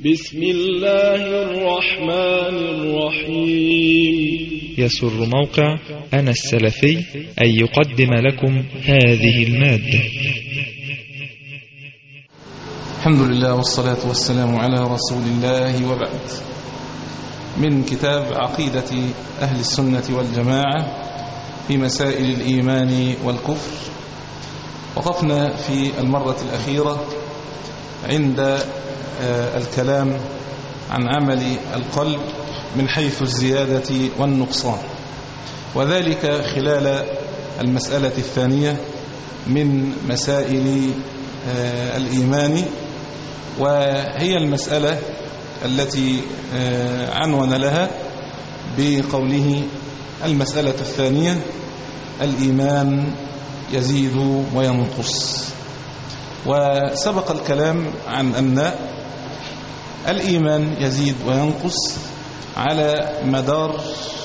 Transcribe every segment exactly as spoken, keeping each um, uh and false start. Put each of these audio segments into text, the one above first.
بسم الله الرحمن الرحيم. يسر موقع أنا السلفي أن يقدم لكم هذه المادة. الحمد لله والصلاة والسلام على رسول الله، وبعد. من كتاب عقيدة أهل السنة والجماعة في مسائل الإيمان والكفر. وقفنا في المرة الأخيرة عند الكلام عن عمل القلب من حيث الزيادة والنقصان، وذلك خلال المسألة الثانية من مسائل الإيمان، وهي المسألة التي عنون لها بقوله المسألة الثانية: الإيمان يزيد وينقص. وسبق الكلام عن أن الإيمان يزيد وينقص على مدار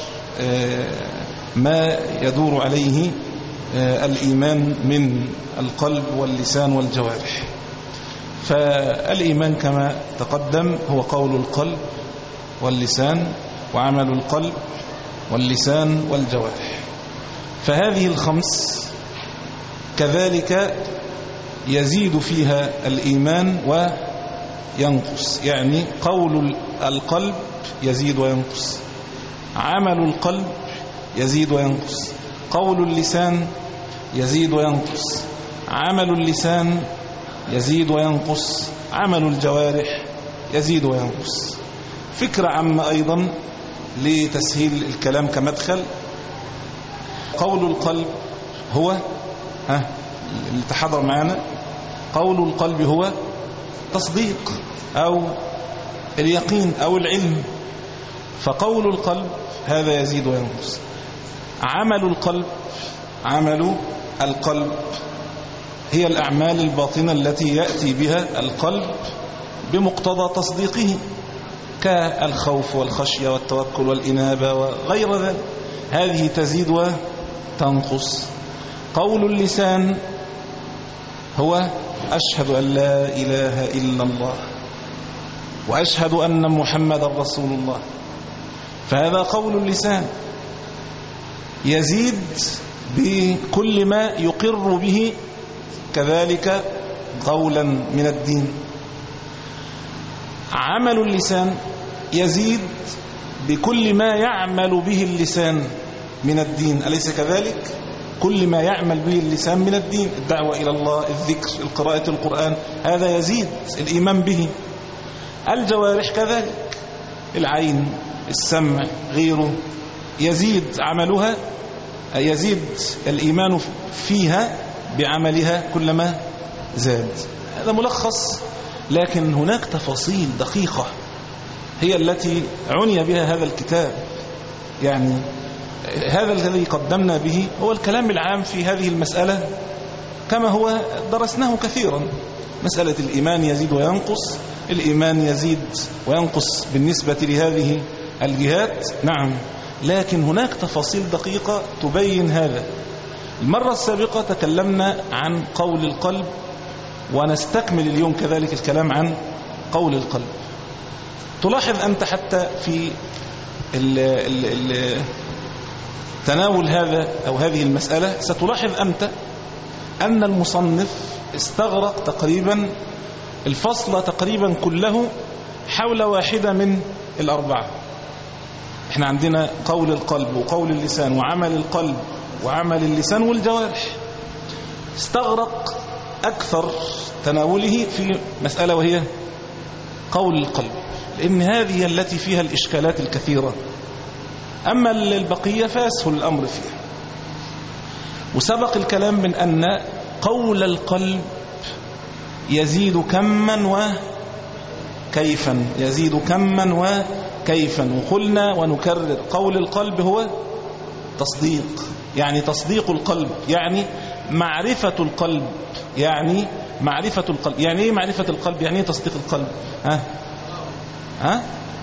ما يدور عليه الإيمان من القلب واللسان والجوارح. فالإيمان كما تقدم هو قول القلب واللسان وعمل القلب واللسان والجوارح، فهذه الخمس كذلك يزيد فيها الإيمان وينقص، يعني قول القلب يزيد وينقص، عمل القلب يزيد وينقص، قول اللسان يزيد وينقص، عمل اللسان يزيد وينقص، عمل الجوارح يزيد وينقص. فكرة عامة أيضا لتسهيل الكلام كمدخل: قول القلب هو ها اللي تحضر معنا، قول القلب هو تصديق أو اليقين أو العلم، فقول القلب هذا يزيد وينقص. عمل القلب، عمل القلب هي الأعمال الباطنة التي يأتي بها القلب بمقتضى تصديقه، كالخوف والخشية والتوكل والإنابة وغير ذلك، هذه تزيد وتنقص. قول اللسان هو أشهد أن لا إله إلا الله وأشهد أن محمد رسول الله، فهذا قول اللسان يزيد بكل ما يقر به كذلك قولا من الدين. عمل اللسان يزيد بكل ما يعمل به اللسان من الدين، أليس كذلك؟ كل ما يعمل به اللسان من الدين، الدعوة إلى الله، الذكر، القراءة القرآن، هذا يزيد الإيمان به. الجوارح كذلك، العين، السمع، غيره، يزيد عملها، يزيد الإيمان فيها بعملها كلما زاد. هذا ملخص، لكن هناك تفاصيل دقيقة هي التي عني بها هذا الكتاب. يعني هذا الذي قدمنا به هو الكلام العام في هذه المسألة كما هو درسناه كثيرا. مسألة الإيمان يزيد وينقص، الإيمان يزيد وينقص بالنسبة لهذه الجهات، نعم، لكن هناك تفاصيل دقيقة تبين هذا. المرة السابقة تكلمنا عن قول القلب، ونستكمل اليوم كذلك الكلام عن قول القلب. تلاحظ أنت حتى في ال ال ال تناول هذا أو هذه المسألة، ستلاحظ أنت أن المصنف استغرق تقريبا الفصل تقريبا كله حول واحدة من الأربعة. احنا عندنا قول القلب وقول اللسان وعمل القلب وعمل اللسان والجوارح، استغرق أكثر تناوله في مسألة وهي قول القلب، لأن هذه التي فيها الإشكالات الكثيرة، أما البقية فيسهل الأمر فيها. وسبق الكلام من أن قول القلب يزيد كما وكيفا، يزيد كما وكيفا، وقلنا ونكرر قول القلب هو تصديق، يعني تصديق القلب، يعني معرفة القلب، يعني معرفة القلب. يعني ايه معرفة القلب؟ يعني ايه تصديق القلب؟ ها ها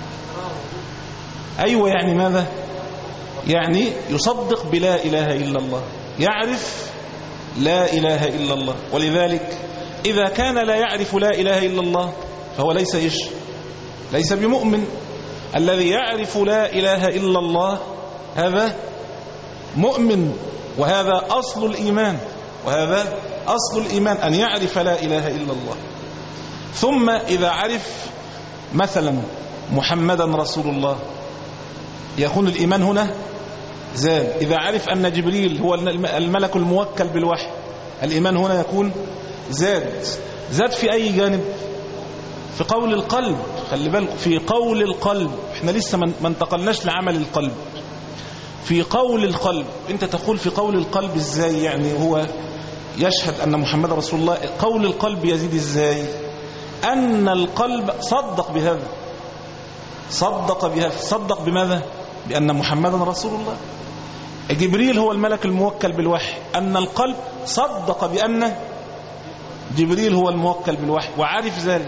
أيوة، يعني ماذا؟ يعني يصدق بلا إله إلا الله، يعرف لا إله إلا الله. ولذلك إذا كان لا يعرف لا إله إلا الله فهو ليس إيش؟ ليس بمؤمن. الذي يعرف لا إله إلا الله هذا مؤمن، وهذا أصل الإيمان، وهذا أصل الإيمان أن يعرف لا إله إلا الله. ثم إذا عرف مثلا محمدا رسول الله يكون الإيمان هنا زاد. إذا عرف أن جبريل هو الملك الموكل بالوحي الإيمان هنا يكون زاد. زاد في أي جانب؟ في قول القلب. خلي بالك، في قول القلب. احنا لسه ما انتقلناش لعمل القلب. في قول القلب. انت تقول في قول القلب ازاي؟ يعني هو يشهد أن محمد رسول الله، قول القلب يزيد ازاي؟ أن القلب صدق بهذا، صدق بهذا. صدق بماذا؟ بأن محمدا رسول الله. جبريل هو الملك الموكل بالوحي، أن القلب صدق بأن جبريل هو الموكل بالوحي وعرف ذلك.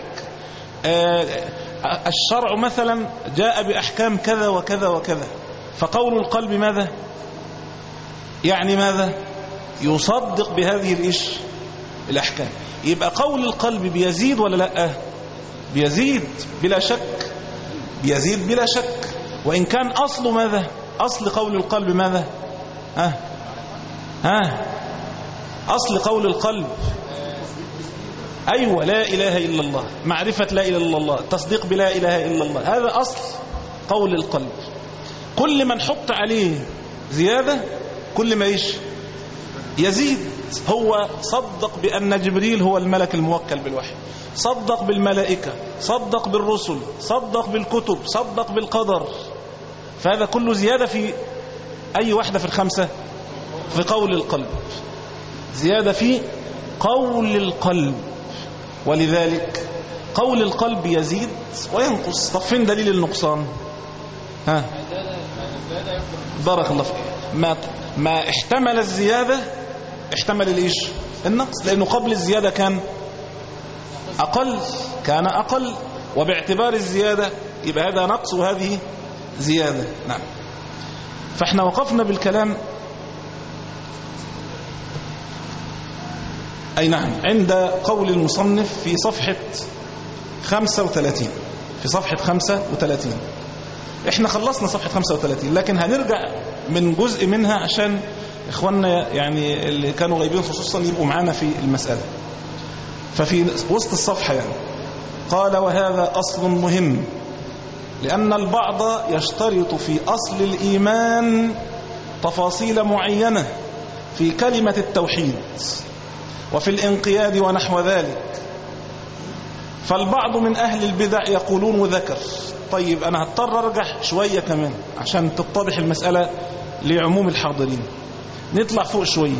الشرع مثلا جاء بأحكام كذا وكذا وكذا، فقول القلب ماذا؟ يعني ماذا؟ يصدق بهذه الإيش الأحكام. يبقى قول القلب بيزيد ولا لا؟ بيزيد بلا شك، بيزيد بلا شك. وإن كان أصل ماذا؟ أصل قول القلب ماذا؟ ها ها أصل قول القلب أيوة لا إله إلا الله، معرفة لا إله إلا الله، تصديق بلا إله إلا الله، هذا أصل قول القلب. كل ما نحط عليه زيادة كل ما إيش يزيد. هو صدق بأن جبريل هو الملك الموكل بالوحي، صدق بالملائكة، صدق بالرسل، صدق بالكتب، صدق بالقدر. فهذا كله زيادة في أي واحدة في الخمسة؟ في قول القلب، زيادة في قول القلب. ولذلك قول القلب يزيد وينقص. طب فين دليل النقصان؟ ها بارك الله فيك. ما ما احتمل الزيادة احتمل الايش النقص، لأنه قبل الزيادة كان أقل، كان أقل، وباعتبار الزيادة يبقى هذا نقص وهذه زيادة. نعم. فاحنا وقفنا بالكلام أي نعم عند قول المصنف في صفحة خمسة وثلاثين، في صفحة خمسة وثلاثين. احنا خلصنا صفحة خمسة وثلاثين، لكن هنرجع من جزء منها عشان إخواننا يعني اللي كانوا غايبين خصوصا يبقوا معانا في المسألة. ففي وسط الصفحة يعني قال: وهذا أصل مهم، لأن البعض يشترط في أصل الإيمان تفاصيل معينة في كلمة التوحيد وفي الانقياد ونحو ذلك، فالبعض من أهل البدع يقولون وذكر. طيب أنا هضطر أرجع شوية كمان عشان تتضح المسألة لعموم الحاضرين. نطلع فوق شوية.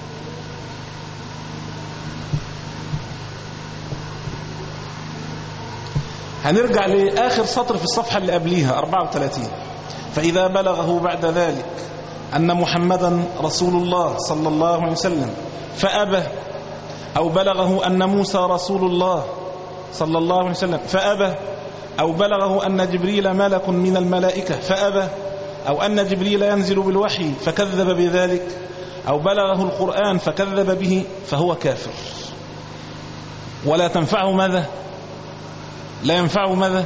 هنرجع لآخر سطر في الصفحة اللي قبليها أربعة وثلاثين. فإذا بلغه بعد ذلك أن محمدا رسول الله صلى الله عليه وسلم فأبى، أو بلغه أن موسى رسول الله صلى الله عليه وسلم فأبى، أو بلغه أن جبريل ملك من الملائكة فأبى، أو أن جبريل ينزل بالوحي فكذب بذلك، أو بلغه القرآن فكذب به، فهو كافر. ولا تنفعه ماذا؟ لا ينفعه ماذا؟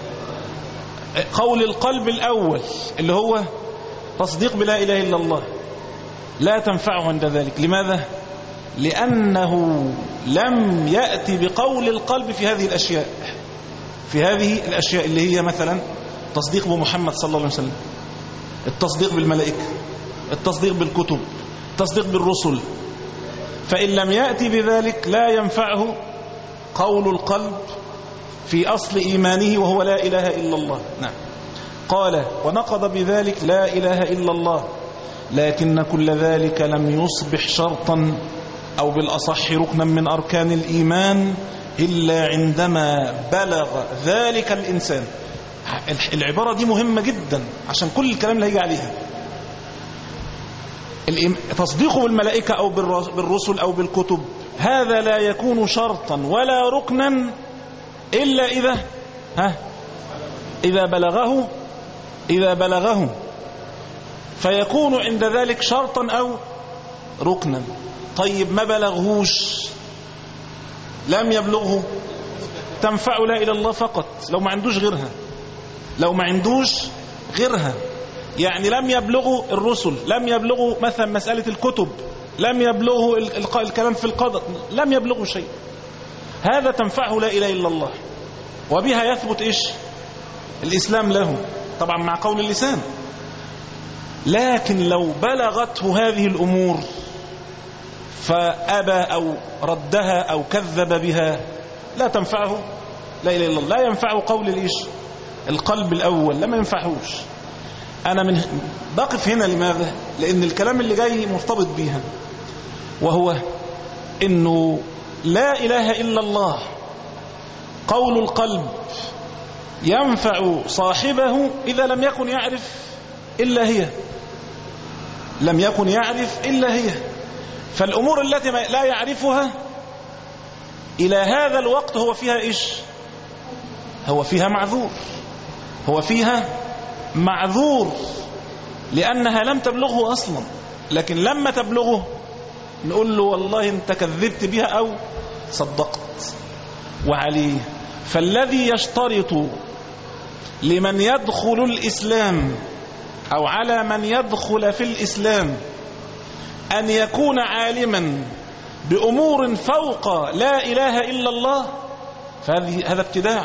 قول القلب الأول اللي هو تصديق بلا إله إلا الله لا تنفعه عند ذلك. لماذا؟ لأنه لم يأتي بقول القلب في هذه الأشياء، في هذه الأشياء اللي هي مثلا تصديق بمحمد صلى الله عليه وسلم، التصديق بالملائكة، التصديق بالكتب، التصديق بالرسل. فإن لم يأتي بذلك لا ينفعه قول القلب في أصل إيمانه وهو لا إله إلا الله. نعم. قال: ونقض بذلك لا إله إلا الله، لكن كل ذلك لم يصبح شرطا أو بالأصح ركنا من أركان الإيمان إلا عندما بلغ ذلك الإنسان. العبارة دي مهمة جدا عشان كل الكلام اللي هيجي عليها. تصديقه بالملائكة أو بالرسل أو بالكتب هذا لا يكون شرطا ولا ركنا إلا إذا ها إذا بلغه إذا بلغه فيكون عند ذلك شرطا أو ركنا. طيب ما بلغهوش، لم يبلغه، تنفع لا إله إلا الله فقط لو ما عندوش غيرها، لو ما عندوش غيرها. يعني لم يبلغوا الرسل، لم يبلغوا مثلا مسألة الكتب، لم يبلغوا الكلام في القدر، لم يبلغوا شيء، هذا تنفعه لا إله إلا الله، وبها يثبت إيش؟ الإسلام له، طبعا مع قول اللسان. لكن لو بلغته هذه الأمور فأبى أو ردها أو كذب بها لا تنفعه لا إله إلا الله، لا ينفعه قول الإيش؟ القلب الأول، لما ينفعهوش. أنا من بقف هنا لماذا؟ لأن الكلام اللي جاي مرتبط بيها، وهو إنه لا إله إلا الله قول القلب ينفع صاحبه إذا لم يكن يعرف إلا هي، لم يكن يعرف إلا هي. فالأمور التي لا يعرفها إلى هذا الوقت هو فيها إيش؟ هو فيها معذور، هو فيها معذور لأنها لم تبلغه أصلا. لكن لما تبلغه نقول له والله أنت كذبت بها أو صدقت. وعليه فالذي يشترط لمن يدخل الإسلام أو على من يدخل في الإسلام أن يكون عالما بأمور فوق لا إله إلا الله، فهذه هذا ابتداع،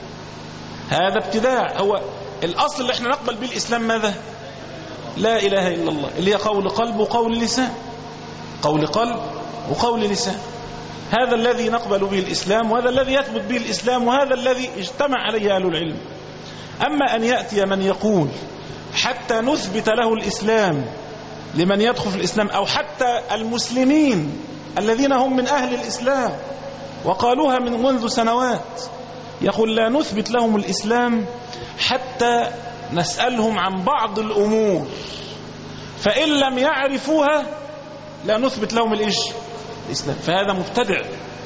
هذا ابتداع. هو الأصل اللي احنا نقبل به الإسلام ماذا؟ لا إله إلا الله، اللي هي قول قلب وقول لسان، قول قلب وقول لسان. هذا الذي نقبل به الإسلام، وهذا الذي يثبت به الإسلام، وهذا الذي اجتمع عليه أهل العلم. أما أن يأتي من يقول حتى نثبت له الإسلام لمن يدخل في الإسلام، أو حتى المسلمين الذين هم من أهل الإسلام وقالوها من منذ سنوات، يقول لا نثبت لهم الإسلام حتى نسألهم عن بعض الأمور، فإن لم يعرفوها لا نثبت لهم الإيش؟ الإسلام. فهذا مبتدع،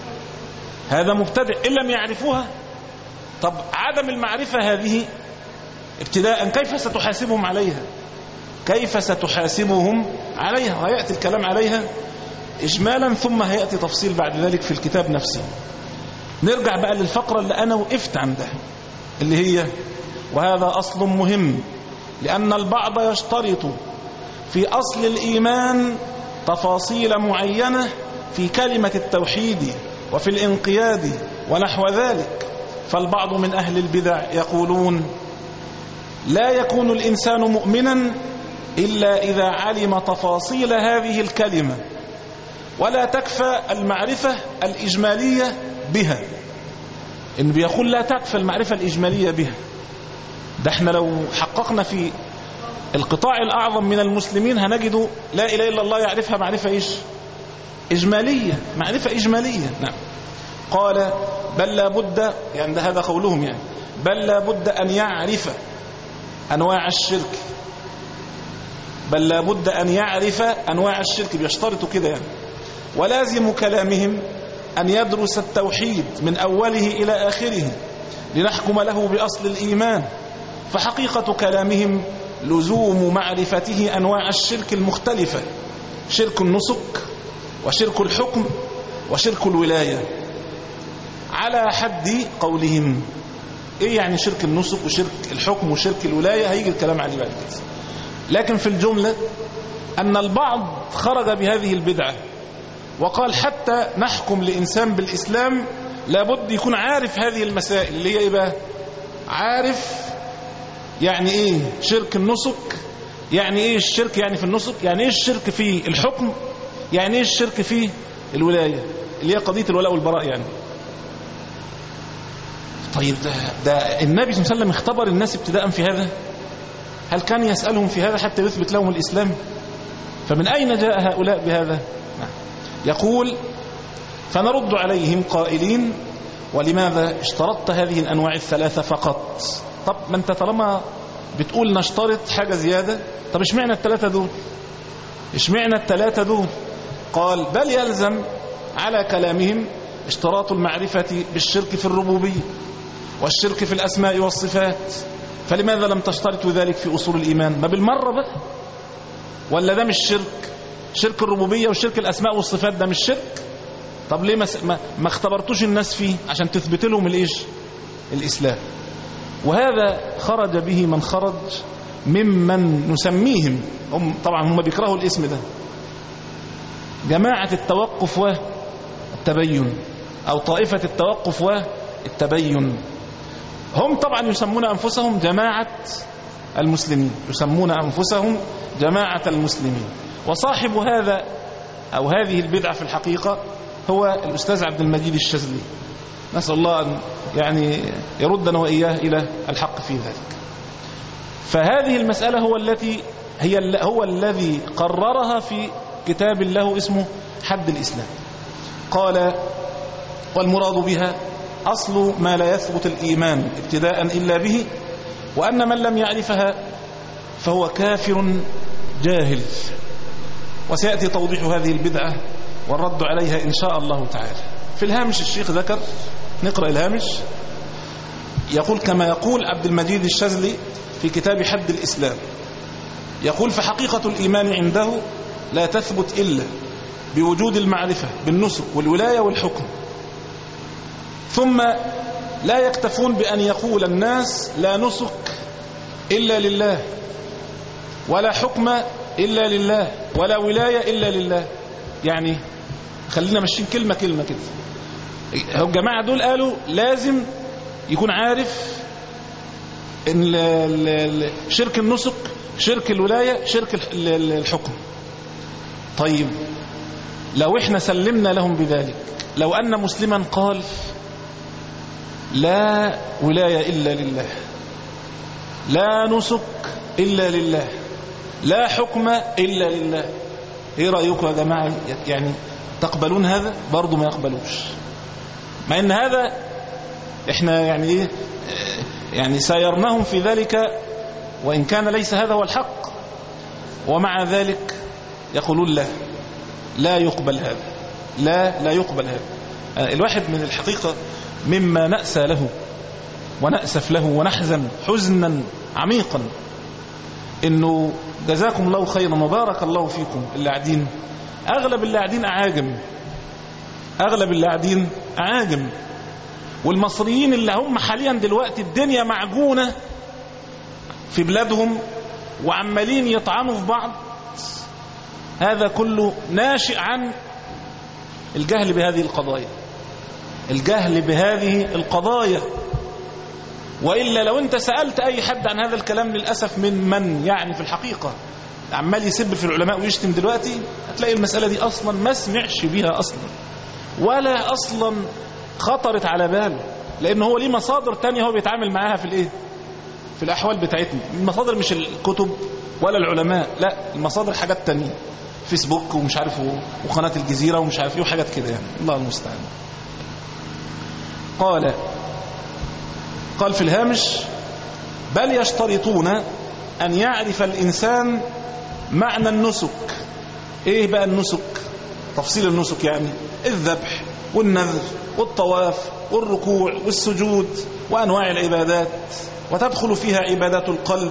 هذا مبتدع إن لم يعرفوها. طب عدم المعرفة هذه ابتداء كيف ستحاسبهم عليها؟ كيف ستحاسبهم عليها؟ وهيأتي الكلام عليها إجمالا، ثم هيأتي تفصيل بعد ذلك في الكتاب نفسه. نرجع بقى للفقرة اللي أنا وقفت عندها، اللي هي وهذا أصل مهم، لأن البعض يشترط في أصل الإيمان تفاصيل معينة في كلمة التوحيد وفي الانقياد ونحو ذلك. فالبعض من أهل البدع يقولون لا يكون الإنسان مؤمنا إلا إذا علم تفاصيل هذه الكلمة، ولا تكفى المعرفة الإجمالية بها. إن بيقول لا تكفى المعرفة الإجمالية بها، ده احنا لو حققنا في القطاع الأعظم من المسلمين هنجد لا إله إلا الله يعرفها معرفة إيش؟ إجمالية، معرفة إجمالية. نعم. قال بل لا بد، يعني ده هذا قولهم، يعني بل لا بد أن يعرف أنواع الشرك، بل لا بد أن يعرف أنواع الشرك، بيشترطوا كده يعني. ولازم كلامهم أن يدرس التوحيد من أوله إلى آخره لنحكم له بأصل الإيمان. فحقيقة كلامهم لزوم معرفته أنواع الشرك المختلفة، شرك النسك وشرك الحكم وشرك الولاية، على حد قولهم. إيه يعني شرك النسك وشرك الحكم وشرك الولاية؟ هيجي الكلام عليه بعد كده. لكن في الجملة أن البعض خرج بهذه البدعة وقال حتى نحكم لإنسان بالإسلام لابد يكون عارف هذه المسائل، اللي هي إيه بقى؟ عارف يعني إيه شرك النسك، يعني إيه الشرك يعني في النسك، يعني إيه الشرك في الحكم، يعني إيه الشرك في الولاية، اللي هي قضية الولاء والبراء يعني. طيب ده, ده النبي صلى الله عليه وسلم اختبر الناس ابتداء في هذا؟ هل كان يسألهم في هذا حتى يثبت لهم الإسلام؟ فمن أين جاء هؤلاء بهذا؟ نعم. يقول فنرد عليهم قائلين ولماذا اشترطت هذه الأنواع الثلاثة فقط؟ طب ما انت طالما بتقول نشترط حاجة زيادة، طب اشمعنى الثلاثة دول؟ اشمعنى الثلاثة دول؟ قال بل يلزم على كلامهم اشتراط المعرفة بالشرك في الربوبية والشرك في الأسماء والصفات، فلماذا لم تشترطوا ذلك في أصول الإيمان؟ ما بالمرة بقى، ولا ده مش شرك؟ شرك الربوبية وشرك الأسماء والصفات ده مش شرك؟ طب ليه ما, ما اختبرتوش الناس فيه عشان تثبت لهم الإيش الإسلام؟ وهذا خرج به من خرج ممن نسميهم، هم طبعا هم بيكرهوا الاسم ده، جماعة التوقف والتبين، أو طائفة التوقف والتبين. هم طبعا يسمون أنفسهم جماعة المسلمين، يسمون أنفسهم جماعة المسلمين. وصاحب هذا أو هذه البدعة في الحقيقة هو الأستاذ عبد المجيد الشاذلي، نسأل الله أن يعني يردنا وإياه إلى الحق في ذلك. فهذه المسألة هو التي هي هو الذي قررها في كتاب له اسمه حد الإسلام. قال: والمراد بها أصل ما لا يثبت الإيمان ابتداء إلا به، وأن من لم يعرفها فهو كافر جاهل. وسيأتي توضيح هذه البدعة والرد عليها إن شاء الله تعالى. في الهامش الشيخ ذكر، نقرأ الهامش، يقول: كما يقول عبد المجيد الشاذلي في كتاب حد الإسلام، يقول: فحقيقة الإيمان عنده لا تثبت إلا بوجود المعرفة بالنسك والولاية والحكم. ثم لا يكتفون بأن يقول الناس لا نسك إلا لله، ولا حكم إلا لله، ولا ولاية إلا لله. يعني خلينا ماشيين كلمة كلمة كده. الجماعة دول قالوا لازم يكون عارف إن شرك النسك، شرك الولاية، شرك الحكم. طيب لو احنا سلمنا لهم بذلك، لو أن مسلما قال لا ولاية إلا لله، لا نسك إلا لله، لا حكم إلا لله، ايه رأيكم يا جماعة؟ يعني تقبلون هذا؟ برضو ما يقبلوش، مع ان هذا احنا يعني ايه يعني سايرناهم في ذلك، وإن كان ليس هذا هو الحق، ومع ذلك يقولون لا لا يقبل هذا، لا لا يقبل هذا. الواحد من الحقيقة مما نأسى له ونأسف له ونحزن حزنا عميقا، إنه جزاكم الله خيرا وبارك الله فيكم اللي قاعدين، أغلب اللي قاعدين أعاجم، أغلب اللي قاعدين أعاجم، والمصريين اللي هم حاليا دلوقتي الدنيا معجونة في بلادهم وعمالين يطعنوا في بعض، هذا كله ناشئ عن الجهل بهذه القضايا، الجهل بهذه القضايا. وإلا لو أنت سألت أي حد عن هذا الكلام للأسف من من يعني في الحقيقة عمال يسب في العلماء ويشتم دلوقتي، هتلاقي المسألة دي أصلا ما سمعش بها أصلا، ولا أصلا خطرت على باله، لأنه هو ليه مصادر تانية هو بيتعامل معاها في الإيه؟ في الأحوال بتاعتنا. المصادر مش الكتب ولا العلماء، لا، المصادر حاجات تانية، فيسبوك ومش عارف وقناة الجزيرة ومش عارف ايه وحاجات كده يعني، الله المستعان. قال قال في الهامش: بل يشترطون أن يعرف الإنسان معنى النسك. ايه بقى النسك؟ تفصيل النسك يعني الذبح والنذر والطواف والركوع والسجود وأنواع العبادات، وتدخل فيها عبادات القلب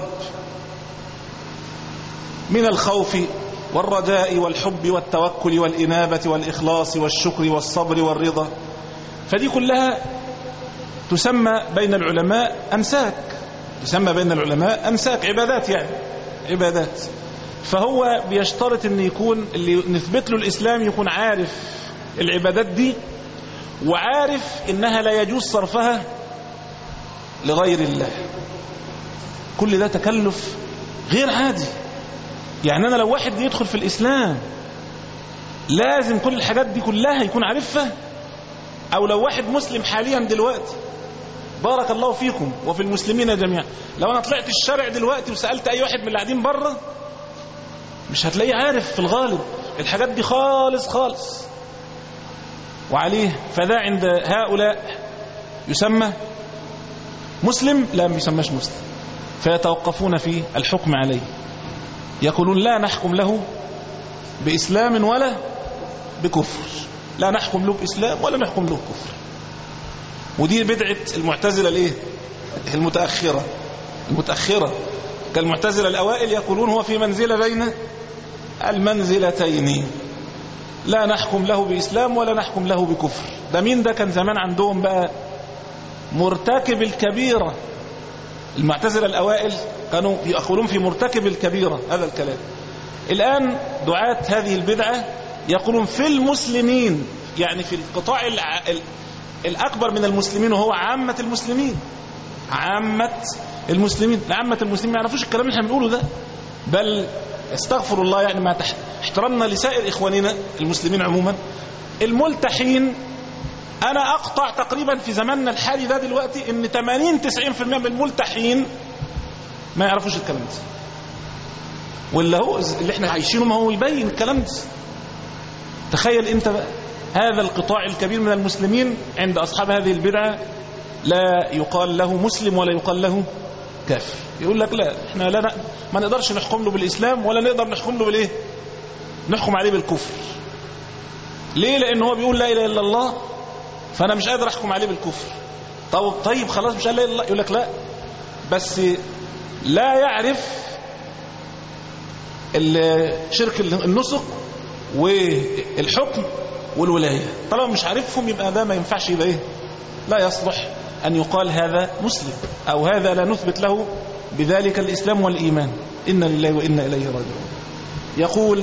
من الخوف والرجاء والحب والتوكل والإنابة والإخلاص والشكر والصبر والرضا. فدي كلها تسمى بين العلماء أمساك، تسمى بين العلماء أمساك، عبادات يعني عبادات. فهو بيشترط أن يكون اللي نثبت له الإسلام يكون عارف العبادات دي، وعارف إنها لا يجوز صرفها لغير الله. كل ده تكلف غير عادي. يعني أنا لو واحد يدخل في الإسلام لازم كل الحاجات دي كلها يكون عارفها؟ أو لو واحد مسلم حاليا دلوقتي، بارك الله فيكم وفي المسلمين جميعا، لو أنا طلعت الشارع دلوقتي وسألت أي واحد من اللي قاعدين بره مش هتلاقيه عارف في الغالب الحاجات دي خالص خالص. وعليه فذا عند هؤلاء يسمى مسلم؟ لا، ما يسمىش مسلم. فيتوقفون في الحكم عليه، يقولون لا نحكم له بإسلام ولا بكفر، لا نحكم له بإسلام ولا نحكم له بكفر. ودي بدعة المعتزلة الايه المتأخرة المتأخرة كالمعتزلة الأوائل، يقولون هو في منزلة بين المنزلتين، لا نحكم له بإسلام ولا نحكم له بكفر. ده مين ده؟ كان زمان عندهم بقى مرتكب الكبيرة. المعتزلة الأوائل كانوا يقولون في مرتكب الكبيرة هذا الكلام. الآن دعاة هذه البدعة يقولون في المسلمين، يعني في القطاع الأكبر من المسلمين وهو عامة المسلمين. عامة المسلمين عامة المسلمين ما يعرفوش الكلام اللي احنا بنقوله ده، بل استغفر الله يعني ما احترمنا لسائر إخواننا المسلمين عموما. الملتحين أنا أقطع تقريبا في زماننا الحالي ده دلوقتي إن ثمانين تسعين بالمئة من الملتحين ما يعرفوش الكلام ده، واللي هو اللي احنا عايشينه ما هو يبين الكلام ده. تخيل انت بقى هذا القطاع الكبير من المسلمين عند أصحاب هذه البدعة لا يقال له مسلم ولا يقال له كافر. يقول لك لا احنا لا ما نقدرش نحكم له بالإسلام ولا نقدر نحكم له بالايه، نحكم عليه بالكفر. ليه؟ لأن هو بيقول لا إله إلا الله، فأنا مش قادر أحكم عليه بالكفر. طب طيب خلاص مش قال لا إله إلا الله. يقول لك لا بس لا يعرف شرك النسك والحكم والولاية. طالما مش عارفهم يبقى ده ما ينفعش، يبقى ايه، لا يصلح أن يقال هذا مسلم أو هذا لا نثبت له بذلك الإسلام والإيمان. إنا لله وإنا إليه راجعون. يقول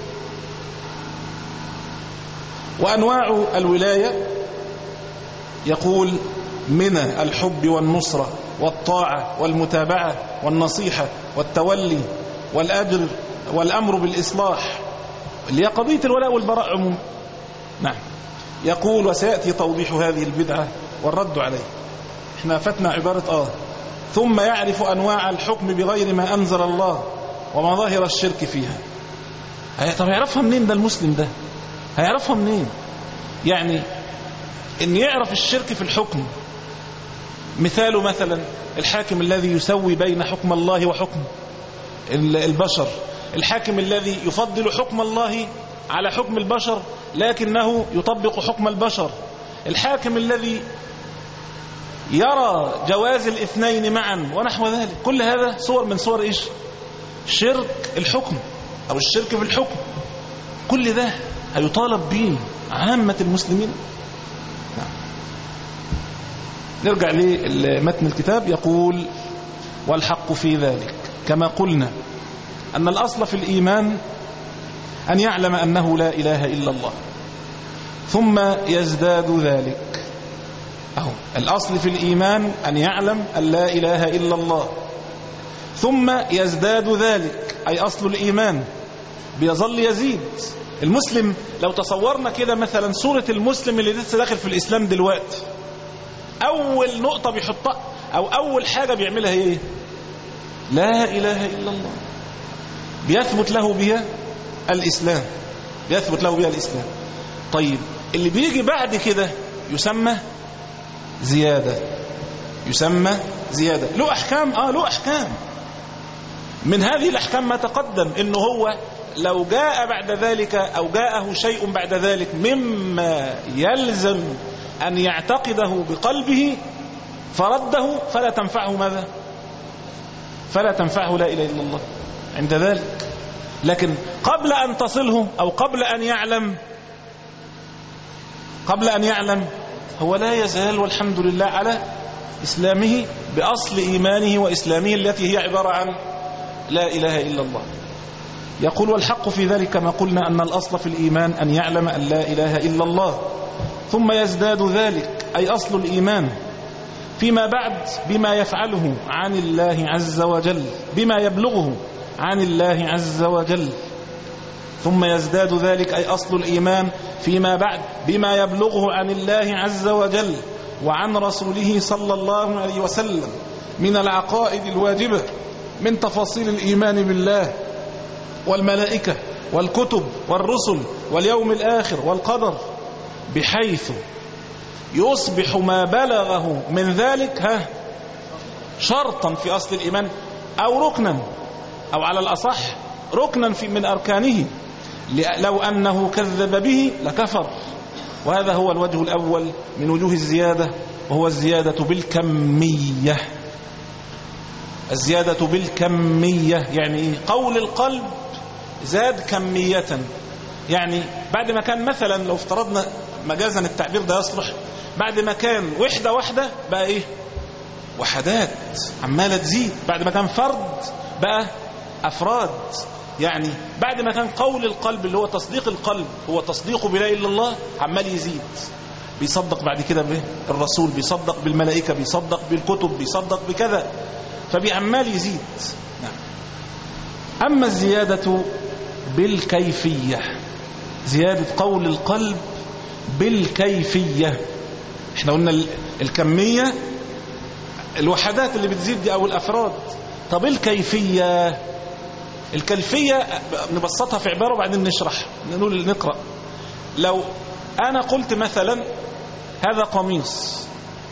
وأنواع الولاية، يقول من الحب والنصرة والطاعة والمتابعة والنصيحة والتولي والأجر والأمر بالإصلاح، اللي هي قضية الولاء والبراء عموما. نعم. يقول وسيأتي توضيح هذه البدعة والرد عليه. احنا فتنا عبارة آه ثم يعرف أنواع الحكم بغير ما أنزل الله ومظاهر الشرك فيها. طب يعرفها منين ده المسلم ده؟ هيعرفها منين؟ يعني ان يعرف الشرك في الحكم مثاله مثلا الحاكم الذي يسوي بين حكم الله وحكم البشر، الحاكم الذي يفضل حكم الله على حكم البشر لكنه يطبق حكم البشر، الحاكم الذي يرى جواز الاثنين معا ونحو ذلك. كل هذا صور من صور ايش؟ شرك الحكم او الشرك في الحكم. كل ده هيطالب به عامة المسلمين. نرجع لمتن الكتاب. يقول والحق في ذلك كما قلنا أن الأصل في الإيمان أن يعلم أنه لا إله إلا الله ثم يزداد ذلك. أهو الأصل في الإيمان أن يعلم أن لا إله إلا الله ثم يزداد ذلك، أي أصل الإيمان بيظل يزيد. المسلم لو تصورنا كده مثلا صورة المسلم اللي لسه داخل في الإسلام دلوقتي، أول نقطة بيحطها أو أول حاجة بيعملها هي لا إله إلا الله، بيثبت له بها الإسلام، بيثبت له بها الإسلام. طيب اللي بيجي بعد كده يسمى زيادة، يسمى زيادة. له أحكام، آه له أحكام. من هذه الأحكام ما تقدم إنه هو لو جاء بعد ذلك أو جاءه شيء بعد ذلك مما يلزم أن يعتقده بقلبه فرده فلا تنفعه ماذا؟ فلا تنفعه لا إله إلا الله عند ذلك. لكن قبل أن تصله أو قبل أن يعلم قبل أن يعلم هو لا يزال والحمد لله على إسلامه بأصل إيمانه وإسلامه التي هي عبارة عن لا إله إلا الله. يقول والحق في ذلك كما قلنا أن الأصل في الإيمان أن يعلم أن لا إله إلا الله ثم يزداد ذلك، أي أصل الإيمان فيما بعد بما يفعله عن الله عز وجل، بما يبلغه عن الله عز وجل. ثم يزداد ذلك أي أصل الإيمان فيما بعد بما يبلغه عن الله عز وجل وعن رسوله صلى الله عليه وسلم من العقائد الواجبة من تفاصيل الإيمان بالله والملائكة والكتب والرسل واليوم الآخر والقدر، بحيث يصبح ما بلغه من ذلك ها شرطا في أصل الإيمان أو ركنا، أو على الأصح ركنا في من أركانه، لو أنه كذب به لكفر. وهذا هو الوجه الأول من وجوه الزيادة، وهو الزيادة بالكمية. الزيادة بالكمية يعني قول القلب زاد كمية، يعني بعد ما كان مثلا لو افترضنا مجازا التعبير ده يصلح، بعد ما كان وحدة واحدة بقى ايه؟ وحدات عمالة تزيد. بعد ما كان فرد بقى أفراد. يعني بعد ما كان قول القلب اللي هو تصديق القلب هو تصديقه بلا إله إلا الله عمال يزيد، بيصدق بعد كده بالرسول، بيصدق بالملائكة، بيصدق بالكتب، بيصدق بكذا، فبيعمال يزيد. نعم. أما الزيادة بالكيفية، زيادة قول القلب بالكيفية، احنا قلنا الكمية الوحدات اللي بتزيد دي أو الأفراد. طب الكيفية، الكيفية نبسطها في عبارة وبعدين نشرح نقول نقرأ. لو أنا قلت مثلا هذا قميص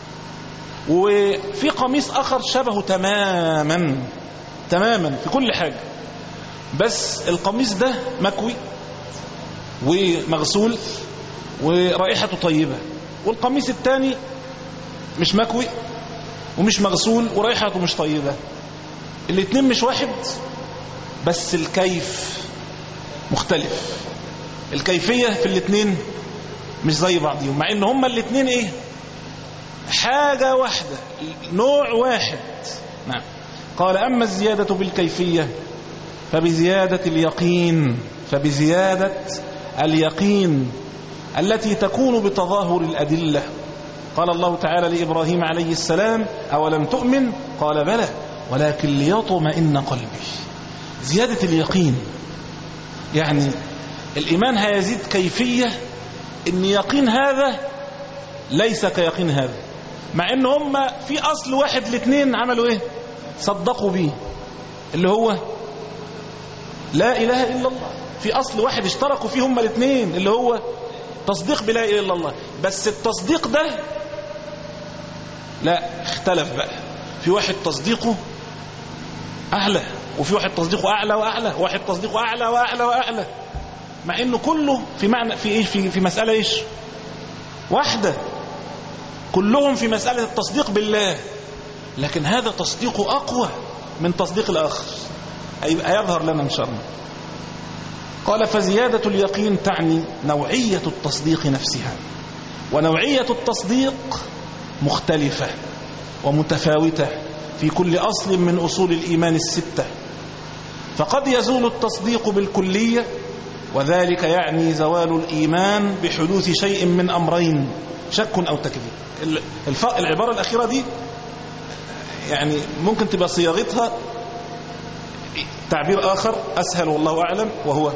وفي قميص آخر شبهه تماما تماما في كل حاجة، بس القميص ده مكوي ومغسول ورائحته طيبة، والقميص الثاني مش مكوي ومش مغسول ورائحته مش طيبة، الاثنين مش واحد بس الكيف مختلف. الكيفية في الاثنين مش زي بعضهم، مع ان هما الاثنين ايه؟ حاجة واحدة، نوع واحد. نعم. قال أما الزيادة بالكيفية فبزيادة اليقين، فبزيادة اليقين التي تكون بتظاهر الأدلة. قال الله تعالى لإبراهيم عليه السلام أولم تؤمن؟ قال بلى ولكن ليطمئن قلبي. زيادة اليقين يعني الإيمان هيزيد كيفية إن يقين هذا ليس كيقين هذا، مع إن هم في أصل واحد الاثنين عملوا إيه؟ صدقوا به، اللي هو لا إله إلا الله. في أصل واحد اشتركوا فيه هم الاثنين اللي هو تصديق بلا إله إلا الله، بس التصديق ده لا اختلف بقى. في واحد تصديقه أعلى، وفي واحد تصديقه أعلى وأعلى، واحد تصديقه أعلى وأعلى وأعلى، مع إنه كله في معنى في إيش؟ في في مسألة إيش؟ واحدة، كلهم في مسألة التصديق بالله، لكن هذا تصديقه أقوى من تصديق الآخر، هيظهر لنا إن شاء الله. قال فزيادة اليقين تعني نوعية التصديق نفسها، ونوعية التصديق مختلفة ومتفاوتة في كل أصل من أصول الإيمان الستة. فقد يزول التصديق بالكلية، وذلك يعني زوال الإيمان بحدوث شيء من أمرين، شك أو تكذيب. العبارة الأخيرة دي يعني ممكن تبقى صياغتها تعبير آخر أسهل والله أعلم، وهو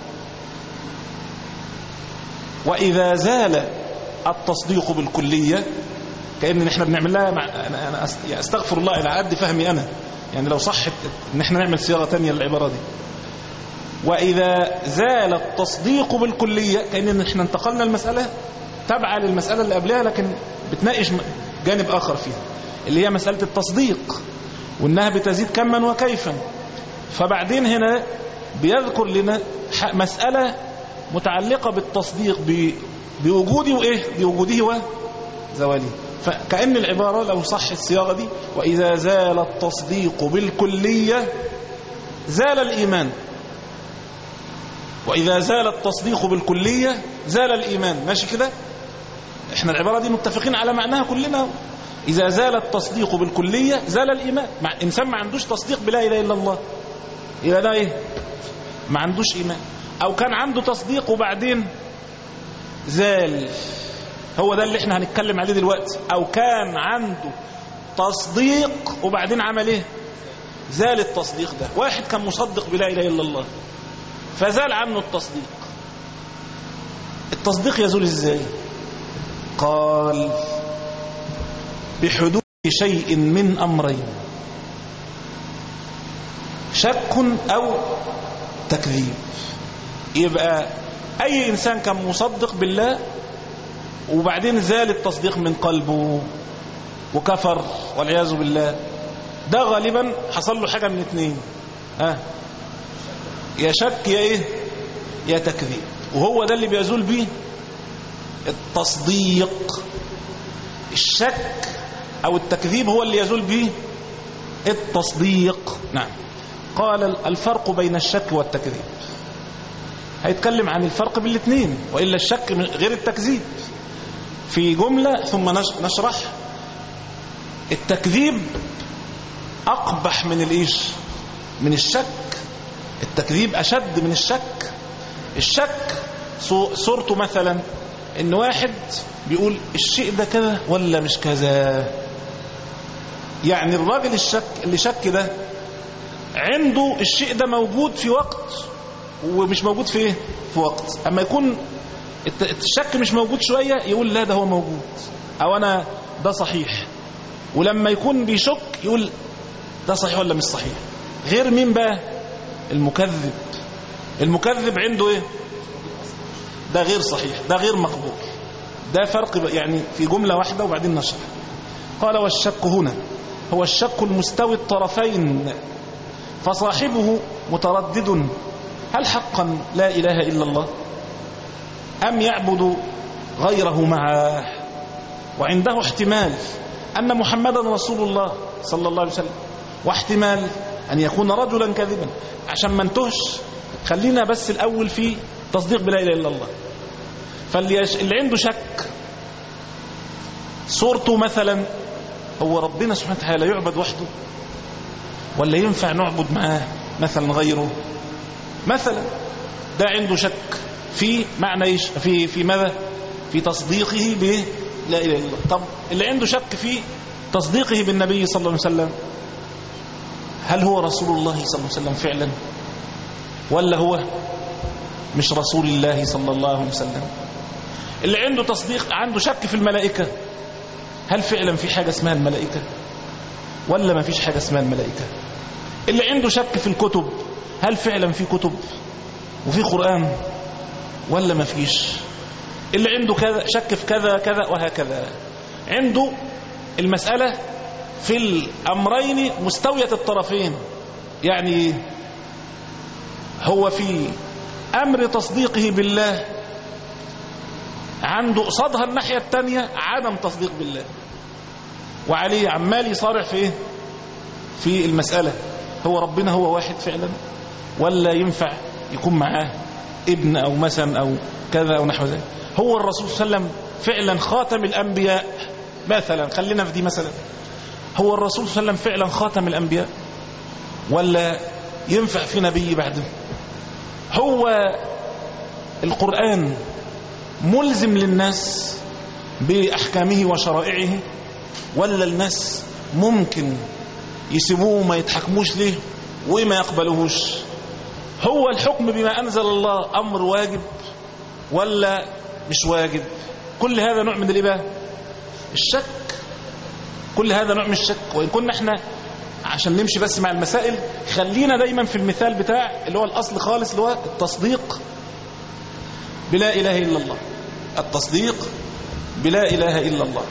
وإذا زال التصديق بالكلية، كأن احنا بنعمل لها مع... أنا أستغفر الله إلى عد فهمي أنا، يعني لو صحت إن احنا نعمل صياغة تانية للعبارة دي. وإذا زال التصديق بالكلية كأن احنا انتقلنا المسألة تبع للمسألة اللي قبلها، لكن بتناقش جانب آخر فيها اللي هي مسألة التصديق، وإنها بتزيد كما وكيفا. فبعدين هنا بيذكر لنا مسألة متعلقة بالتصديق بوجوده وإيه؟ بوجوده وزواله. فكأن العبارة لو صح الصياغة دي وإذا زال التصديق بالكلية زال الإيمان، وإذا زال التصديق بالكلية زال الإيمان. ماشي كده؟ احنا العبارة دي متفقين على معناها كلنا. إذا زال التصديق بالكلية زال الإيمان. مع إنسان ما عندوش تصديق بلا إله إلا الله إذا ده إيه؟ ما عندوش إيمان. أو كان عنده تصديق وبعدين زال، هو ده اللي احنا هنتكلم عليه دلوقتي. أو كان عنده تصديق وبعدين عمل إيه؟ زال التصديق ده. واحد كان مصدق بلا إله إلا الله فزال عنه التصديق. التصديق يزول إزاي؟ قال بحدوث شيء من أمرين، شك أو تكذيب. يبقى أي إنسان كان مصدق بالله وبعدين زال التصديق من قلبه وكفر والعياذ بالله، ده غالبا حصل له حاجة من اثنين، آه. يا شك يا إيه؟ يا تكذيب. وهو ده اللي بيزول به التصديق. الشك أو التكذيب هو اللي يزول به التصديق. نعم. قال الفرق بين الشك والتكذيب هيتكلم عن الفرق بين الاثنين، وإلا الشك غير التكذيب. في جملة ثم نشرح. التكذيب أقبح من الإيش؟ من الشك. التكذيب أشد من الشك. الشك صورته مثلا إن واحد بيقول الشيء ده كذا ولا مش كذا. يعني الراجل الشك اللي شك ده عنده الشيء ده موجود في وقت ومش موجود في ايه؟ في وقت. اما يكون الشك مش موجود شوية يقول لا ده هو موجود، او انا ده صحيح. ولما يكون بيشك يقول ده صحيح ولا مش صحيح. غير مين بقى؟ المكذب. المكذب عنده ايه؟ ده غير صحيح، ده غير مقبول. ده فرق يعني في جملة واحدة وبعدين نشرح. قال والشك هنا هو الشك المستوي الطرفين، فصاحبه متردد هل حقا لا إله إلا الله أم يعبد غيره معه، وعنده احتمال أن محمدا رسول الله صلى الله عليه وسلم، واحتمال أن يكون رجلا كاذبا. عشان ما انتهش خلينا بس الأول في تصديق بلا إله إلا الله. فاللي عنده شك صورته مثلا هو ربنا سبحانه وتعالى يعبد وحده ولا ينفع نعبد معاه مثلا غيره مثلا. ده عنده شك في معنى ايش؟ في في ماذا؟ في تصديقه ب لا اله الا الله. طب اللي عنده شك في تصديقه بالنبي صلى الله عليه وسلم، هل هو رسول الله صلى الله عليه وسلم فعلا ولا هو مش رسول الله صلى الله عليه وسلم؟ اللي عنده تصديق عنده شك في الملائكة، هل فعلا في حاجة اسمها الملائكة ولا ما فيش حاجة اسمها الملائكة؟ اللي عنده شك في الكتب، هل فعلا في كتب وفي قرآن ولا ما فيش؟ اللي عنده كذا شك في كذا كذا وهكذا. عنده المسألة في الأمرين مستوية الطرفين. يعني هو في أمر تصديقه بالله عنده قصادها الناحية التانية عدم تصديق بالله، وعليه عمال يصارع في ايه؟ في المسألة هو ربنا هو واحد فعلا ولا ينفع يكون معاه ابن او مثلا او كذا او نحو ذلك. هو الرسول صلى الله عليه وسلم فعلا خاتم الانبياء مثلا، خلينا في دي مثلا. هو الرسول صلى الله عليه وسلم فعلا خاتم الانبياء ولا ينفع في نبي بعده؟ هو القرآن ملزم للناس بأحكامه وشرائعه ولا الناس ممكن يسيبوه وما يتحكموش ليه وما يقبلوهوش؟ هو الحكم بما أنزل الله أمر واجب ولا مش واجب؟ كل هذا نوع من الإباء الشك. كل هذا نوع من الشك. وإن كنا احنا عشان نمشي بس مع المسائل خلينا دايما في المثال بتاع اللي هو الأصل خالص اللي هو التصديق بلا إله إلا الله. التصديق بلا إله إلا الله.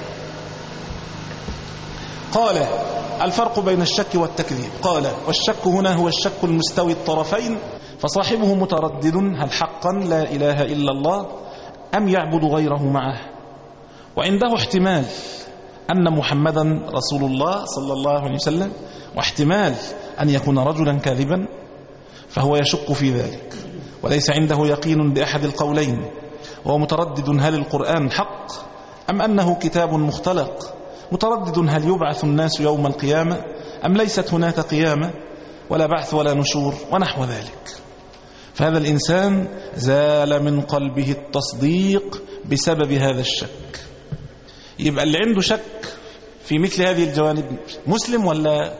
قال الفرق بين الشك والتكذيب. قال والشك هنا هو الشك المستوي الطرفين، فصاحبه متردد هل حقا لا إله إلا الله أم يعبد غيره معه، وعنده احتمال أن محمدا رسول الله صلى الله عليه وسلم، واحتمال أن يكون رجلا كاذبا، فهو يشك في ذلك وليس عنده يقين بأحد القولين، وهو متردد هل القرآن حق أم أنه كتاب مختلق، متردد هل يبعث الناس يوم القيامة أم ليست هناك قيامة ولا بعث ولا نشور ونحو ذلك. فهذا الإنسان زال من قلبه التصديق بسبب هذا الشك. يبقى اللي عنده شك في مثل هذه الجوانب مسلم ولا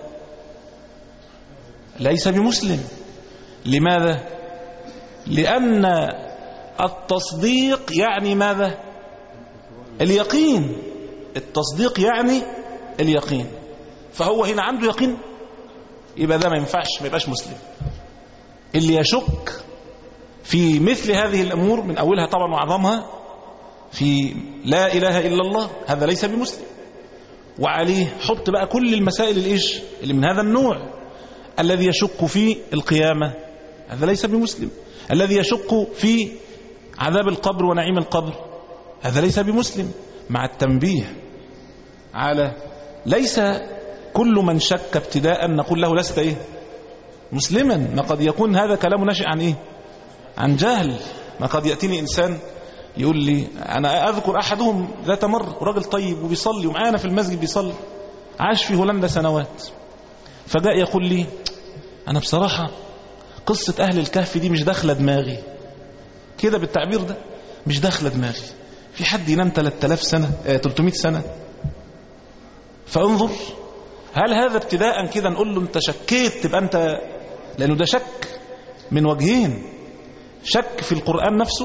ليس بمسلم؟ لماذا؟ لأن التصديق يعني ماذا؟ اليقين. التصديق يعني اليقين. فهو هنا عنده يقين، يبقى ده ما ينفعش ما يبقاش مسلم. اللي يشك في مثل هذه الأمور من أولها طبعا وعظمها في لا إله إلا الله، هذا ليس بمسلم. وعليه حط بقى كل المسائل الإيش اللي من هذا النوع. الذي يشك في القيامة هذا ليس بمسلم. الذي يشك في عذاب القبر ونعيم القبر هذا ليس بمسلم، مع التنبيه على ليس كل من شك ابتداء نقول له لست ايه مسلما. ما قد يكون هذا كلام ناشئ عن ايه عن جهل. ما قد يأتيني إنسان يقول لي، أنا أذكر أحدهم ذات مرة، راجل طيب وبيصلي ومعانا في المسجد بيصلي، عاش في هولندا سنوات، فجاء يقول لي أنا بصراحة قصة أهل الكهف دي مش داخلة دماغي، كده بالتعبير ده، مش داخلة دماغي، في حد ينام ثلاثة آلاف سنة آه ثلاثمائة سنة؟ فانظر، هل هذا ابتداء كده نقول له أنت شكيت تبقى أنت، لأنه ده شك من وجهين، شك في القرآن نفسه،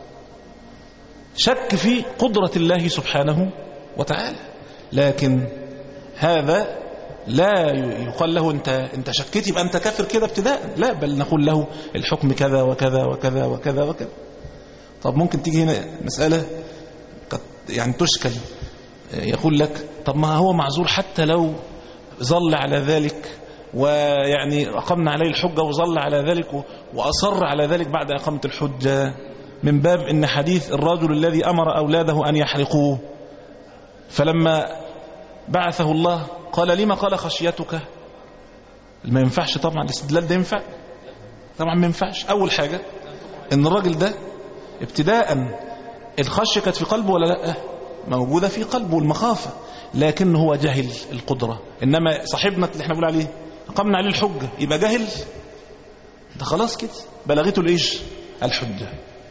شك في قدرة الله سبحانه وتعالى. لكن هذا لا يقال له انت انت شكيت يبقى انت كافر كده ابتداء، لا، بل نقول له الحكم كذا وكذا وكذا وكذا وكذا. طب ممكن تيجي هنا مسألة يعني تشكل، يقول لك طب ما هو معذور حتى لو ظل على ذلك، ويعني أقمنا عليه الحجة وظل على ذلك وأصر على ذلك بعد إقامة الحجة، من باب إن حديث الرجل الذي أمر أولاده أن يحرقوه فلما بعثه الله قال لما؟ قال خشيتك. ما ينفعش طبعا الاستدلال ده، ينفع طبعا ما ينفعش. أول حاجة إن الراجل ده ابتداء الخشية كانت في قلبه ولا لا؟ موجودة في قلبه المخافة، لكن هو جهل القدرة. إنما صاحبنا اللي احنا بنقول عليه أقمنا عليه الحجة يبقى جهل، ده خلاص كده بلغته الإيش؟ الحجة.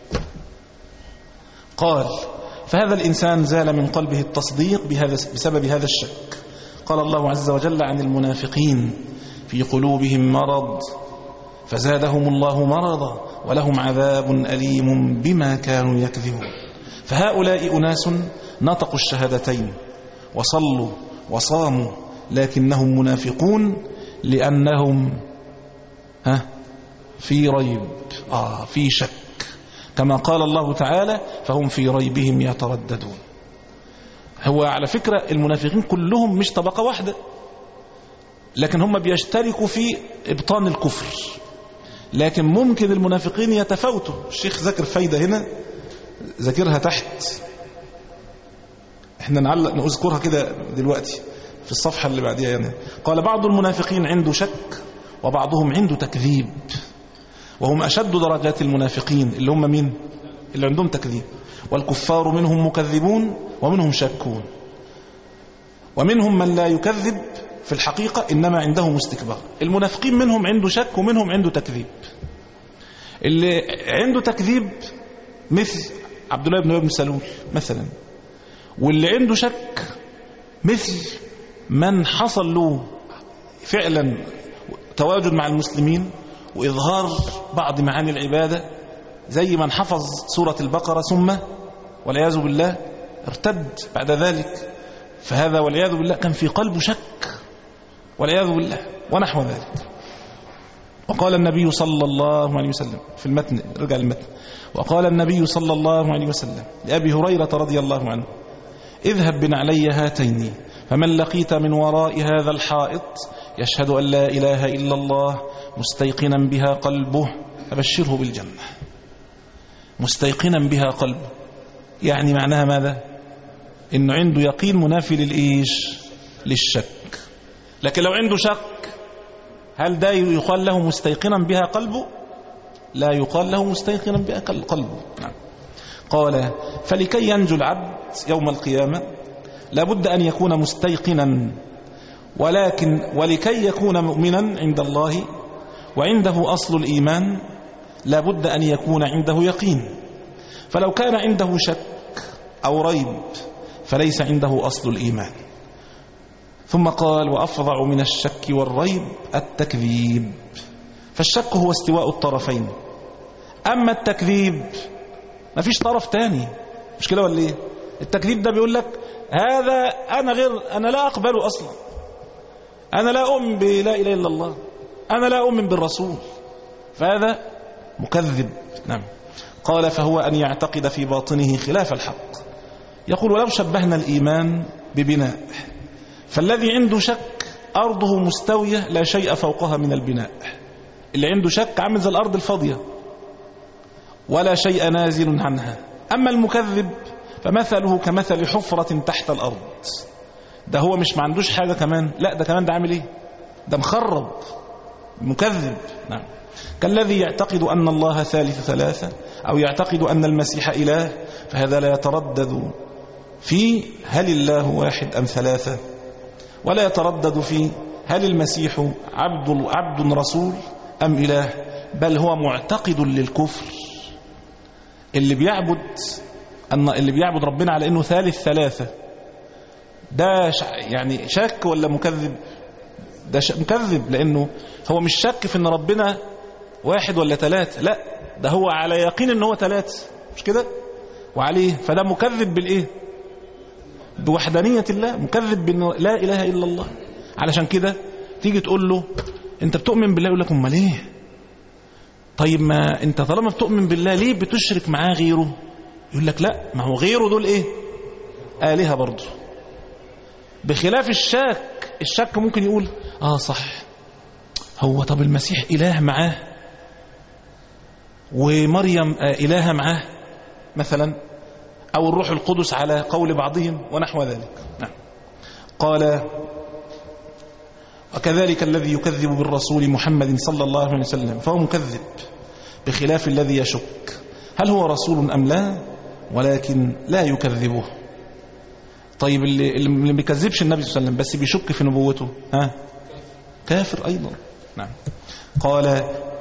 قال فهذا الإنسان زال من قلبه التصديق بهذا بسبب هذا الشك. قال الله عز وجل عن المنافقين في قلوبهم مرض فزادهم الله مرضا ولهم عذاب أليم بما كانوا يكذبون. فهؤلاء أناس نطقوا الشهادتين وصلوا وصاموا لكنهم منافقون لأنهم ها في ريب، آه في شك، كما قال الله تعالى فهم في ريبهم يترددون. هو على فكرة المنافقين كلهم مش طبقة واحدة، لكن هم بيشتركوا في إبطان الكفر، لكن ممكن المنافقين يتفاوتوا. الشيخ ذكر فايدة هنا ذكرها تحت، احنا نعلق نذكرها كده دلوقتي في الصفحة اللي بعدها. يعني قال بعض المنافقين عنده شك وبعضهم عنده تكذيب، وهم أشد درجات المنافقين اللي هم مين؟ اللي عندهم تكذيب. والكفار منهم مكذبون ومنهم شاكون، ومنهم من لا يكذب في الحقيقة إنما عنده استكبار. المنافقين منهم عنده شك ومنهم عنده تكذيب. اللي عنده تكذيب مثل عبد الله بن أبي بن سلول مثلا، واللي عنده شك مثل من حصل له فعلا تواجد مع المسلمين وإظهار بعض معاني العبادة، زي من حفظ سورة البقرة ثم والعياذ بالله ارتد بعد ذلك، فهذا والعياذ بالله كان في قلبه شك والعياذ بالله ونحو ذلك. وقال النبي صلى الله عليه وسلم في المتن، رجع المتن، وقال النبي صلى الله عليه وسلم لأبي هريرة رضي الله عنه اذهب بنعلي هاتين فمن لقيت من وراء هذا الحائط يشهد أن لا إله إلا الله مستيقنا بها قلبه فبشره بالجنة. مستيقنا بها قلبه يعني معناها ماذا؟ إنه عنده يقين منافي للإيش؟ للشك. لكن لو عنده شك هل ده يقال له مستيقنا بها قلبه؟ لا يقال له مستيقنا بها قلبه. نعم. قال فلكي ينجو العبد يوم القيامة لابد أن يكون مستيقنا، ولكن ولكي يكون مؤمنا عند الله وعنده أصل الإيمان لابد أن يكون عنده يقين. فلو كان عنده شك أو ريب فليس عنده أصل الإيمان. ثم قال وأفظع من الشك والريب التكذيب. فالشك هو استواء الطرفين، أما التكذيب ما فيش طرف تاني. مش كده ولا ايه؟ التكذيب ده بيقول لك هذا أنا غير، أنا لا أقبله أصلا، أنا لا أؤمن بلا إله إلا الله، أنا لا أؤمن بالرسول، فهذا مكذب. نعم. قال فهو أن يعتقد في باطنه خلاف الحق. يقول ولو شبهنا الإيمان ببناء فالذي عنده شك أرضه مستوية لا شيء فوقها من البناء. اللي عنده شك عامل زي الأرض الفاضية ولا شيء نازل عنها. أما المكذب فمثله كمثل حفرة تحت الأرض. ده هو مش ما عندوش حاجة كمان، لا ده كمان ده عامل ايه؟ ده مخرب، مكذب. نعم. كالذي يعتقد أن الله ثالث ثلاثة أو يعتقد أن المسيح إله، فهذا لا يتردد في هل الله واحد أم ثلاثة، ولا يتردد في هل المسيح عبد عبد رسول أم إله، بل هو معتقد للكفر. اللي بيعبد أن اللي بيعبد ربنا على أنه ثالث ثلاثة ده يعني شك ولا مكذب؟ ده مكذب، لأنه هو مش شك في أن ربنا واحد ولا ثلاثة، لا ده هو على يقين أنه هو ثلاثة، مش كده؟ وعليه فده مكذب بالإيه؟ بوحدانية الله، مكذب بأنه لا إله إلا الله. علشان كده تيجي تقول له أنت بتؤمن بالله، يقول لك أمال إيه؟ طيب ما أنت طالما بتؤمن بالله ليه بتشرك معاه غيره؟ يقول لك لا، ما هو غيره دول إيه؟ آلهة برضه. بخلاف الشك، الشك ممكن يقول آه صح، هو طب المسيح إله معاه ومريم إله معاه مثلا، أو الروح القدس على قول بعضهم ونحو ذلك. نعم. قال وكذلك الذي يكذب بالرسول محمد صلى الله عليه وسلم فهو مكذب، بخلاف الذي يشك هل هو رسول أم لا ولكن لا يكذبه. طيب اللي اللي ما بيكذبش النبي صلى الله عليه وسلم بس بيشك في نبوته، ها كافر أيضا. نعم. قال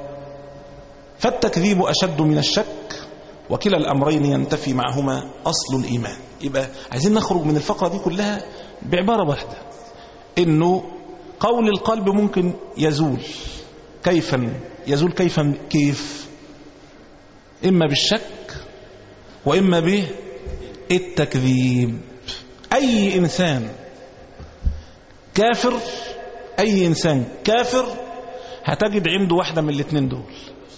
فالتكذيب أشد من الشك، وكلا الأمرين ينتفي معهما أصل الإيمان. يبقى عايزين نخرج من الفقرة دي كلها بعبارة واحدة، إنه قول القلب ممكن يزول. كيفا يزول؟ كيفا كيف؟ إما بالشك وإما بالتكذيب. أي إنسان كافر، أي إنسان كافر هتجد عنده واحدة من الاثنين دول،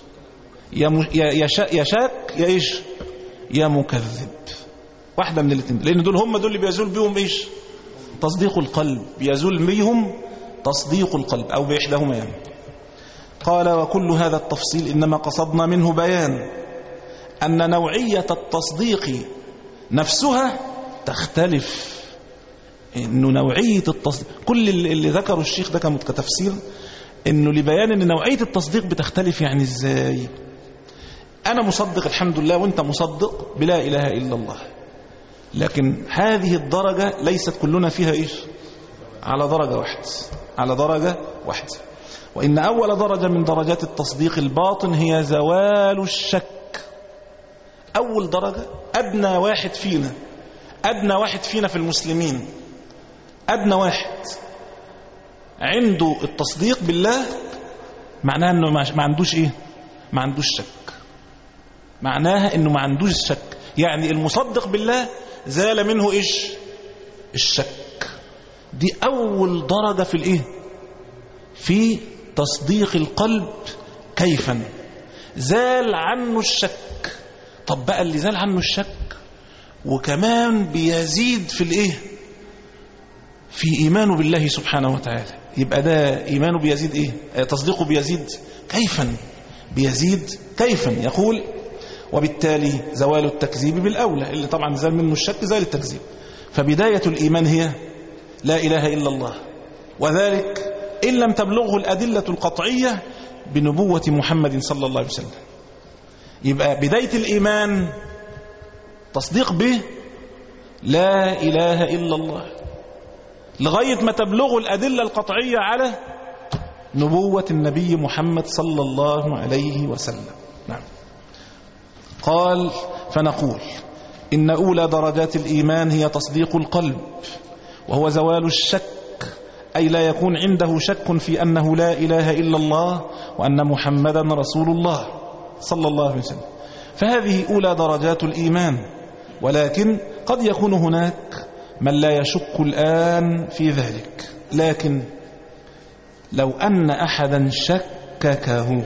يا شاك يا إيش يا مكذب، واحدة من الاثنين، لأن دول هم دول اللي بيزول بيهم إيش؟ تصديق القلب، بيزول بيهم تصديق القلب أو بإحداهما يعني. قال وكل هذا التفصيل إنما قصدنا منه بيان أن نوعية التصديق نفسها تختلف، إنه نوعية التصديق كل اللي ذكره الشيخ ده كتفسير، إنه لبيان أن نوعية التصديق بتختلف. يعني إزاي؟ أنا مصدق الحمد لله وأنت مصدق بلا إله إلا الله، لكن هذه الدرجة ليست كلنا فيها إيش؟ على درجة واحدة، على درجة واحدة. وإن أول درجة من درجات التصديق الباطن هي زوال الشك. أول درجة، أدنى واحد فينا، أدنى واحد فينا في المسلمين، أدنى واحد عنده التصديق بالله، معناها أنه ما عندوش إيه؟ ما عندوش شك. معناها أنه ما عندوش شك، يعني المصدق بالله زال منه إيش؟ الشك. دي أول درجة في الإيه؟ في تصديق القلب. كيفا؟ زال عنه الشك. طب بقى اللي زال عنه الشك وكمان بيزيد في الإيه؟ في إيمانه بالله سبحانه وتعالى، يبقى ده إيمانه بيزيد إيه؟ تصديقه بيزيد كيفا؟ بيزيد كيفا. يقول وبالتالي زوال التكذيب بالأولى، اللي طبعا زال منه الشك زال التكذيب. فبداية الإيمان هي لا إله إلا الله، وذلك إن لم تبلغه الأدلة القطعية بنبوة محمد صلى الله عليه وسلم. يبقى بداية الإيمان تصديق به لا إله إلا الله، لغاية ما تبلغ الأدلة القطعية على نبوة النبي محمد صلى الله عليه وسلم. نعم. قال فنقول إن أولى درجات الإيمان هي تصديق القلب، وهو زوال الشك، أي لا يكون عنده شك في أنه لا إله إلا الله وأن محمدا رسول الله صلى الله عليه وسلم. فهذه أولى درجات الإيمان، ولكن قد يكون هناك من لا يشك الآن في ذلك. لكن لو أن أحدا شككه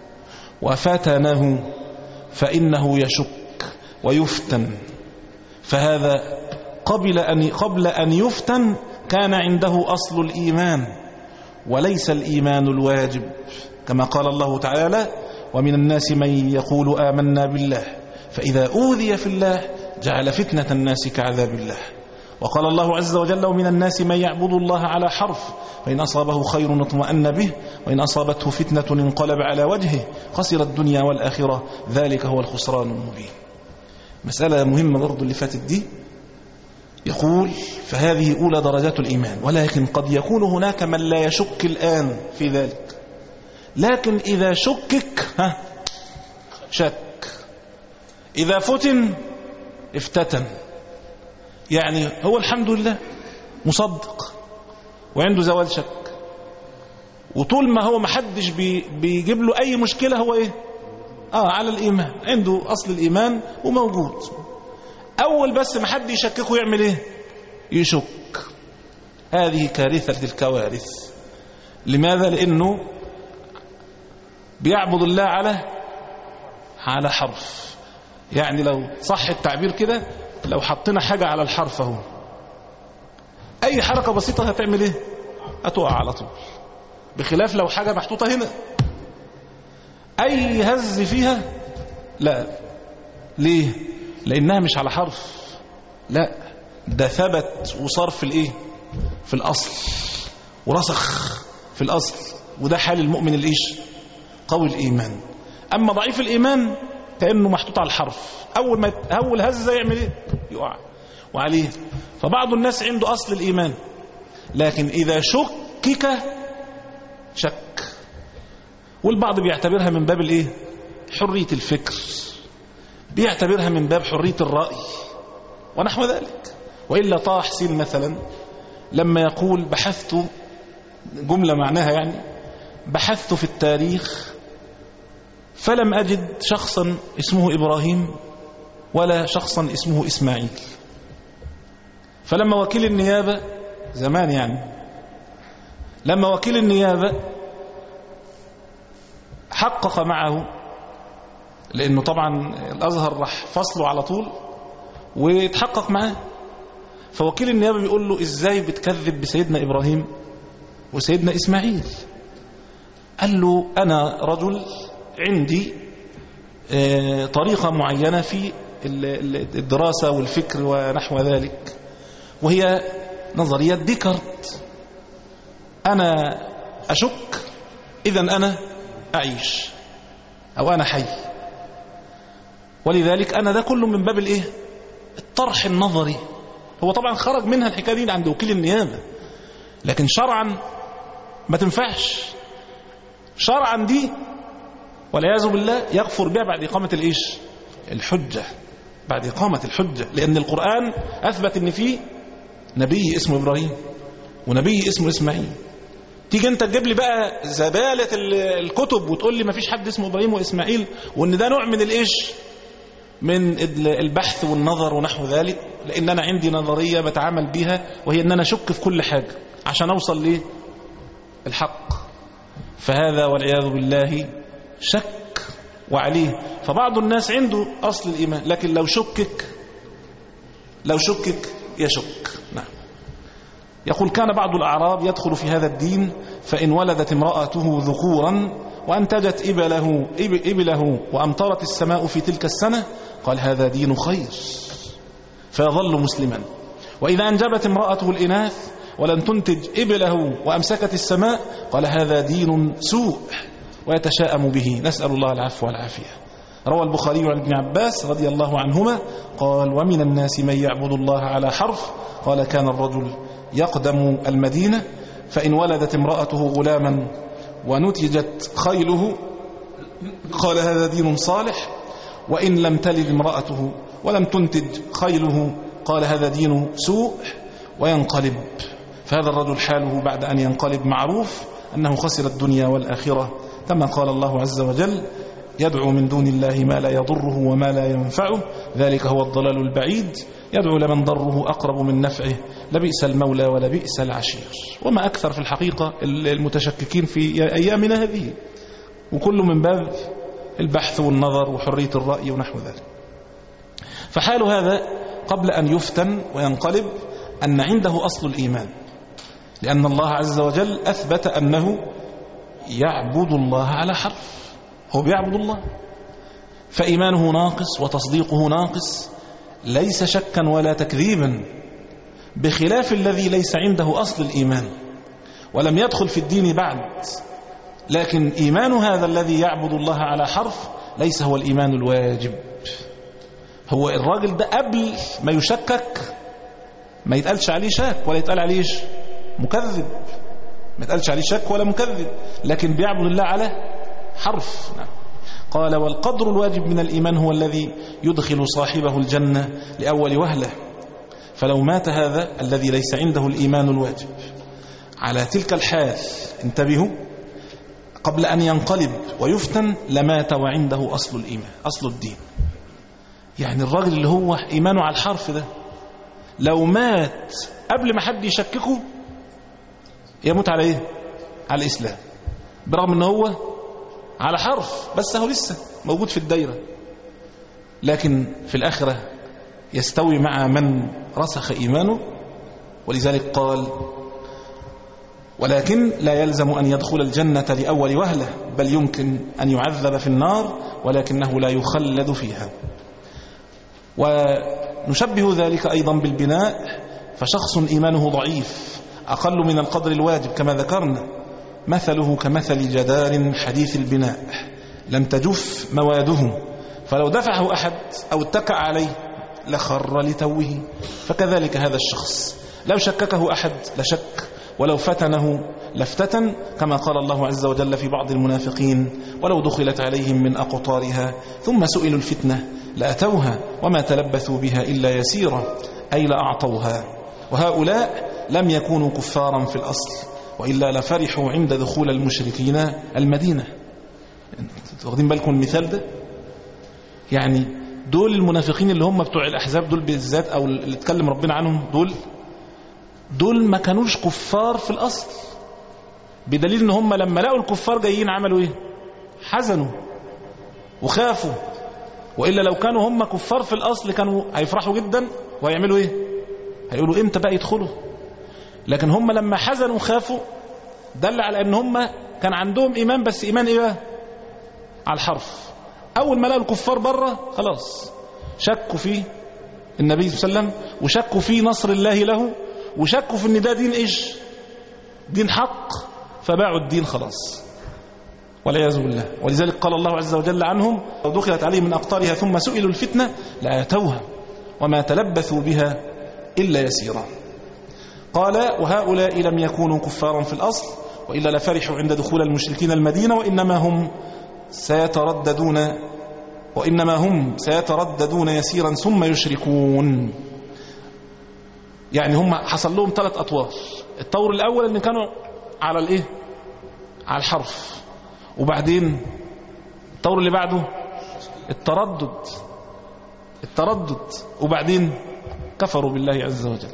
وفتنه فإنه يشك ويفتن، فهذا قبل أن قبل أن يفتن كان عنده أصل الإيمان وليس الإيمان الواجب، كما قال الله تعالى ومن الناس من يقول آمنا بالله فإذا أوذي في الله جعل فتنة الناس كعذاب الله وقال الله عز وجل ومن الناس من يعبد الله على حرف فإن أصابه خير اطمأن به وإن أصابته فتنة انقلب على وجهه خسر الدنيا والآخرة ذلك هو الخسران المبين. مسألة مهمة برضو اللي فاتت دي. يقول فهذه أولى درجات الإيمان، ولكن قد يكون هناك من لا يشك الآن في ذلك، لكن إذا شكك ها شك، إذا فتن افتتن. يعني هو الحمد لله مصدق وعنده زوال شك، وطول ما هو محدش بي بيجيب له أي مشكلة هو إيه آه على الإيمان، عنده أصل الإيمان وموجود. أول بس ما حد يشككه يعمل إيه؟ يشك. هذه كارثة الكوارث. لماذا؟ لأنه بيعبد الله على على حرف. يعني لو صح التعبير كده، لو حطينا حاجة على الحرف اهو، أي حركة بسيطة هتعمل إيه؟ هتقع على طول، بخلاف لو حاجة محطوطة هنا أي هز فيها لا. ليه؟ لأنها مش على حرف، لا ده ثبت وصار في الإيه؟ في الأصل، ورسخ في الأصل. وده حال المؤمن الإيش؟ قوي الإيمان. أما ضعيف الإيمان كأنه محطوط على الحرف، أول ما أول هزة يعمل إيه؟ يقع وعليه. فبعض الناس عنده أصل الإيمان، لكن إذا شكك شك. والبعض بيعتبرها من باب الإيه؟ حرية الفكر، بيعتبرها من باب حرية الرأي ونحو ذلك. وإلا طه حسين مثلا لما يقول بحثت، جملة معناها يعني بحثت في التاريخ فلم أجد شخصا اسمه إبراهيم ولا شخصا اسمه إسماعيل. فلما وكيل النيابة زمان يعني لما وكيل النيابة حقق معه، لأنه طبعا الأزهر راح فصله على طول ويتحقق معه، فوكيل النيابة بيقول له إزاي بتكذب بسيدنا إبراهيم وسيدنا إسماعيل؟ قال له أنا رجل عندي طريقة معينة في الدراسة والفكر ونحو ذلك، وهي نظرية ديكارت. أنا أشك إذا أنا أعيش أو أنا حي، ولذلك أنا ده كله من باب الإيه؟ الطرح النظري. هو طبعا خرج منها الحكاية دي عند وكيل النيابة، لكن شرعا ما تنفعش. شرعا دي والعياذ بالله يغفر بها بعد إقامة الإيش؟ الحجة، بعد إقامة الحجة. لأن القرآن أثبت أن فيه نبي اسمه إبراهيم ونبي اسمه إسماعيل. تيجي أنت تجيب لي بقى زبالة الكتب وتقول لي ما فيش حد اسمه إبراهيم وإسماعيل، وأن ده نوع من الإيش؟ من البحث والنظر ونحو ذلك. لأن أنا عندي نظرية بتعامل بها، وهي أن أنا أشك في كل حاجة عشان أوصل ليه؟ الحق. فهذا والعياذ بالله شك وعليه. فبعض الناس عنده أصل الإيمان، لكن لو شكك لو شكك يشك. نعم. يقول كان بعض الأعراب يدخل في هذا الدين فإن ولدت امرأته ذكورا وأنتجت إبله, إبله وأمطرت السماء في تلك السنة قال هذا دين خير فيظل مسلما، وإذا أنجبت امرأته الإناث ولم تنتج إبله وأمسكت السماء قال هذا دين سوء ويتشاءم به، نسأل الله العفو والعافية. روى البخاري عن ابن عباس رضي الله عنهما قال ومن الناس من يعبد الله على حرف قال كان الرجل يقدم المدينة فإن ولدت امرأته غلاما ونتجت خيله قال هذا دين صالح، وإن لم تلد امرأته ولم تنتج خيله قال هذا دين سوء وينقلب. فهذا الرجل حاله بعد أن ينقلب معروف أنه خسر الدنيا والآخرة، كما قال الله عز وجل يدعو من دون الله ما لا يضره وما لا ينفعه ذلك هو الضلال البعيد، يدعو لمن ضره أقرب من نفعه لبئس المولى ولبئس العشير. وما أكثر في الحقيقة المتشككين في أيامنا هذه، وكل من باب البحث والنظر وحرية الرأي ونحو ذلك. فحال هذا قبل أن يفتن وينقلب أن عنده أصل الإيمان، لأن الله عز وجل أثبت أنه يعبد الله على حرف، هو بيعبد الله، فإيمانه ناقص وتصديقه ناقص، ليس شكا ولا تكذيبا، بخلاف الذي ليس عنده أصل الإيمان ولم يدخل في الدين بعد، لكن إيمان هذا الذي يعبد الله على حرف ليس هو الإيمان الواجب. هو الراجل ده قبل ما يشكك ما يتقالش عليه شاك ولا يتقال عليه مكذب، ما يتقالش عليه شك ولا مكذب، لكن بيعبد الله على حرف. نعم. قال والقدر الواجب من الإيمان هو الذي يدخل صاحبه الجنة لأول وهلة، فلو مات هذا الذي ليس عنده الإيمان الواجب على تلك الحال، انتبهوا، قبل أن ينقلب ويفتن لمات وعنده أصل الإيمان أصل الدين. يعني الراجل اللي هو إيمانه على الحرف ده لو مات قبل ما حد يشككه يموت على إيه؟ على الإسلام، برغم أنه هو على حرف بس هو لسه موجود في الدائرة، لكن في الآخرة يستوي مع من رسخ إيمانه. ولذلك قال ولكن لا يلزم أن يدخل الجنة لأول وهلة، بل يمكن أن يعذب في النار ولكنه لا يخلد فيها. ونشبه ذلك أيضا بالبناء، فشخص إيمانه ضعيف أقل من القدر الواجب كما ذكرنا مثله كمثل جدار حديث البناء لم تجف مواده، فلو دفعه أحد أو اتكأ عليه لخر لتوه، فكذلك هذا الشخص لو شككه أحد لشك، ولو فتنه لافتتن، كما قال الله عز وجل في بعض المنافقين ولو دخلت عليهم من أقطارها ثم سئلوا الفتنة لأتوها وما تلبثوا بها إلا يسيرا، أي لأعطوها. وهؤلاء لم يكونوا كفارا في الأصل وإلا لفرحوا عند دخول المشركين المدينة. واخدين بالكم المثال ده؟ يعني دول المنافقين اللي هم بتوع الأحزاب دول بالذات، أو اللي اتكلم ربنا عنهم، دول دول ما كانوش كفار في الأصل، بدليل ان هم لما لقوا الكفار جايين عملوا ايه؟ حزنوا وخافوا، وإلا لو كانوا هم كفار في الأصل كانوا هيفرحوا جدا وهيعملوا ايه؟ هيقولوا امتى بقى يدخلوا. لكن هم لما حزنوا وخافوا دل على ان هم كان عندهم إيمان، بس إيمان ايه بقى؟ على الحرف. أول ما لقوا الكفار بره خلاص شكوا في النبي صلى الله عليه وسلم، وشكوا في نصر الله له، وشكوا في ان ده دين ايش؟ دين حق، فباعوا الدين خلاص والعياذ بالله. ولذلك قال الله عز وجل عنهم لو دخلت عليهم من أقطارها ثم سئلوا الفتنة لآتوها وما تلبثوا بها إلا يسيرا. قال وهؤلاء لم يكونوا كفارا في الأصل وإلا لفرحوا عند دخول المشركين المدينة، وإنما هم سيترددون وإنما هم سيترددون يسيرا ثم يشركون. يعني هم حصل لهم ثلاث أطوار. الطور الأول أن كانوا على الإيه؟ على الحرف، وبعدين الطور اللي بعده التردد التردد وبعدين كفروا بالله عز وجل.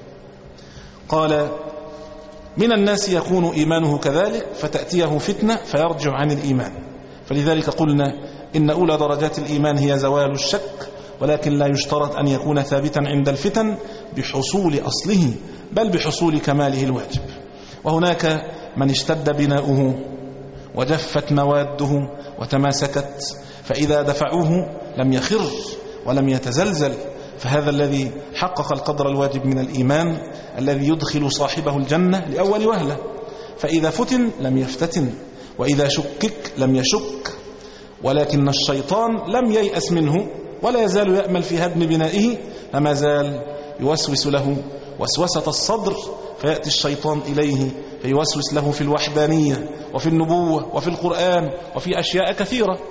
قال من الناس يكون إيمانه كذلك فتأتيه فتنة فيرجع عن الإيمان، فلذلك قلنا إن أولى درجات الإيمان هي زوال الشك، ولكن لا يشترط أن يكون ثابتا عند الفتن بحصول أصله، بل بحصول كماله الواجب. وهناك من اشتد بناؤه وجفت مواده وتماسكت، فإذا دفعوه لم يخر ولم يتزلزل، فهذا الذي حقق القدر الواجب من الإيمان الذي يدخل صاحبه الجنة لأول وهلة. فإذا فتن لم يفتتن، وإذا شكك لم يشك، ولكن الشيطان لم ييأس منه ولا يزال يأمل في هدم بنائه، فما زال يوسوس له وسوسة الصدر، فيأتي الشيطان إليه فيوسوس له في الوحدانية وفي النبوة وفي القرآن وفي أشياء كثيرة.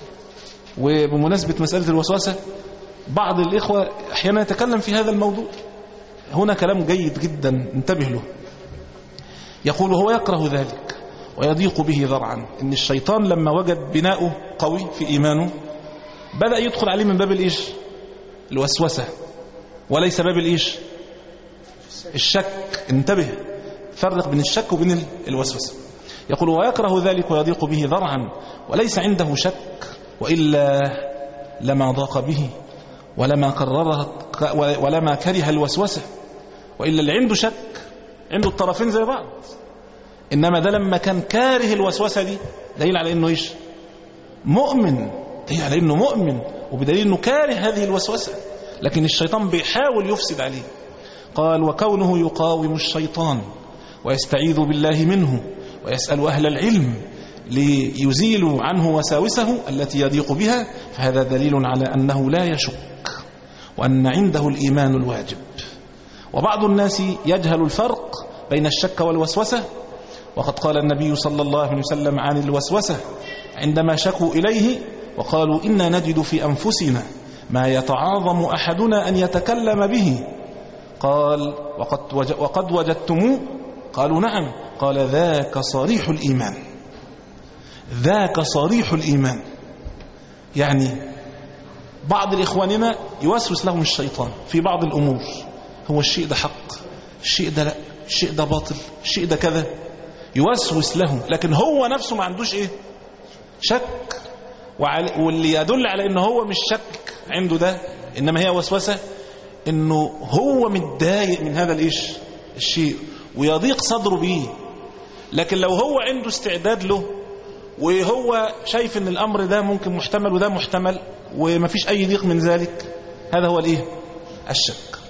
وبمناسبة مسألة الوسوسة بعض الإخوة أحيانا يتكلم في هذا الموضوع، هنا كلام جيد جدا انتبه له. يقول هو يكره ذلك ويضيق به ذرعا، إن الشيطان لما وجد بناؤه قوي في إيمانه بدأ يدخل عليه من باب الإيش؟ الوسوسة، وليس باب الإيش؟ الشك. انتبه، فرق بين الشك وبين الوسوسة. يقول ويكره ذلك ويضيق به ذرعا وليس عنده شك، وإلا لما ضاق به ولما قررها ولما كره الوسوسة، وإلا اللي عنده شك عنده الطرفين زي بعض، إنما ده لما كان كاره الوسوسة دي دليل على إنه إيش؟ مؤمن، دليل على إنه مؤمن، وبدليل إنه كاره هذه الوسوسة، لكن الشيطان بيحاول يفسد عليه. قال وكونه يقاوم الشيطان ويستعيذ بالله منه ويسأل أهل العلم ليزيلوا عنه وساوسه التي يضيق بها، فهذا دليل على أنه لا يشك وأن عنده الإيمان الواجب. وبعض الناس يجهل الفرق بين الشك والوسوسة، وقد قال النبي صلى الله عليه وسلم عن الوسوسة عندما شكوا إليه وقالوا إنا نجد في أنفسنا ما يتعاظم أحدنا أن يتكلم به، قال وقد, وقد وجدتموه؟ قالوا نعم. قال ذاك صريح الإيمان، ذاك صريح الإيمان. يعني بعض الإخواننا يوسوس لهم الشيطان في بعض الأمور، هو الشيء ده حق، الشيء ده لا، الشيء ده باطل، الشيء ده كذا، يوسوس لهم، لكن هو نفسه ما عندوش إيه؟ شك. واللي يدل على إنه هو مش شك عنده ده، إنما هي وسوسة، إنه هو متضايق من هذا الإيش الشيء ويضيق صدره به. لكن لو هو عنده استعداد له وهو شايف ان الامر ده ممكن محتمل وده محتمل ومفيش اي ضيق من ذلك، هذا هو الايه؟ الشك.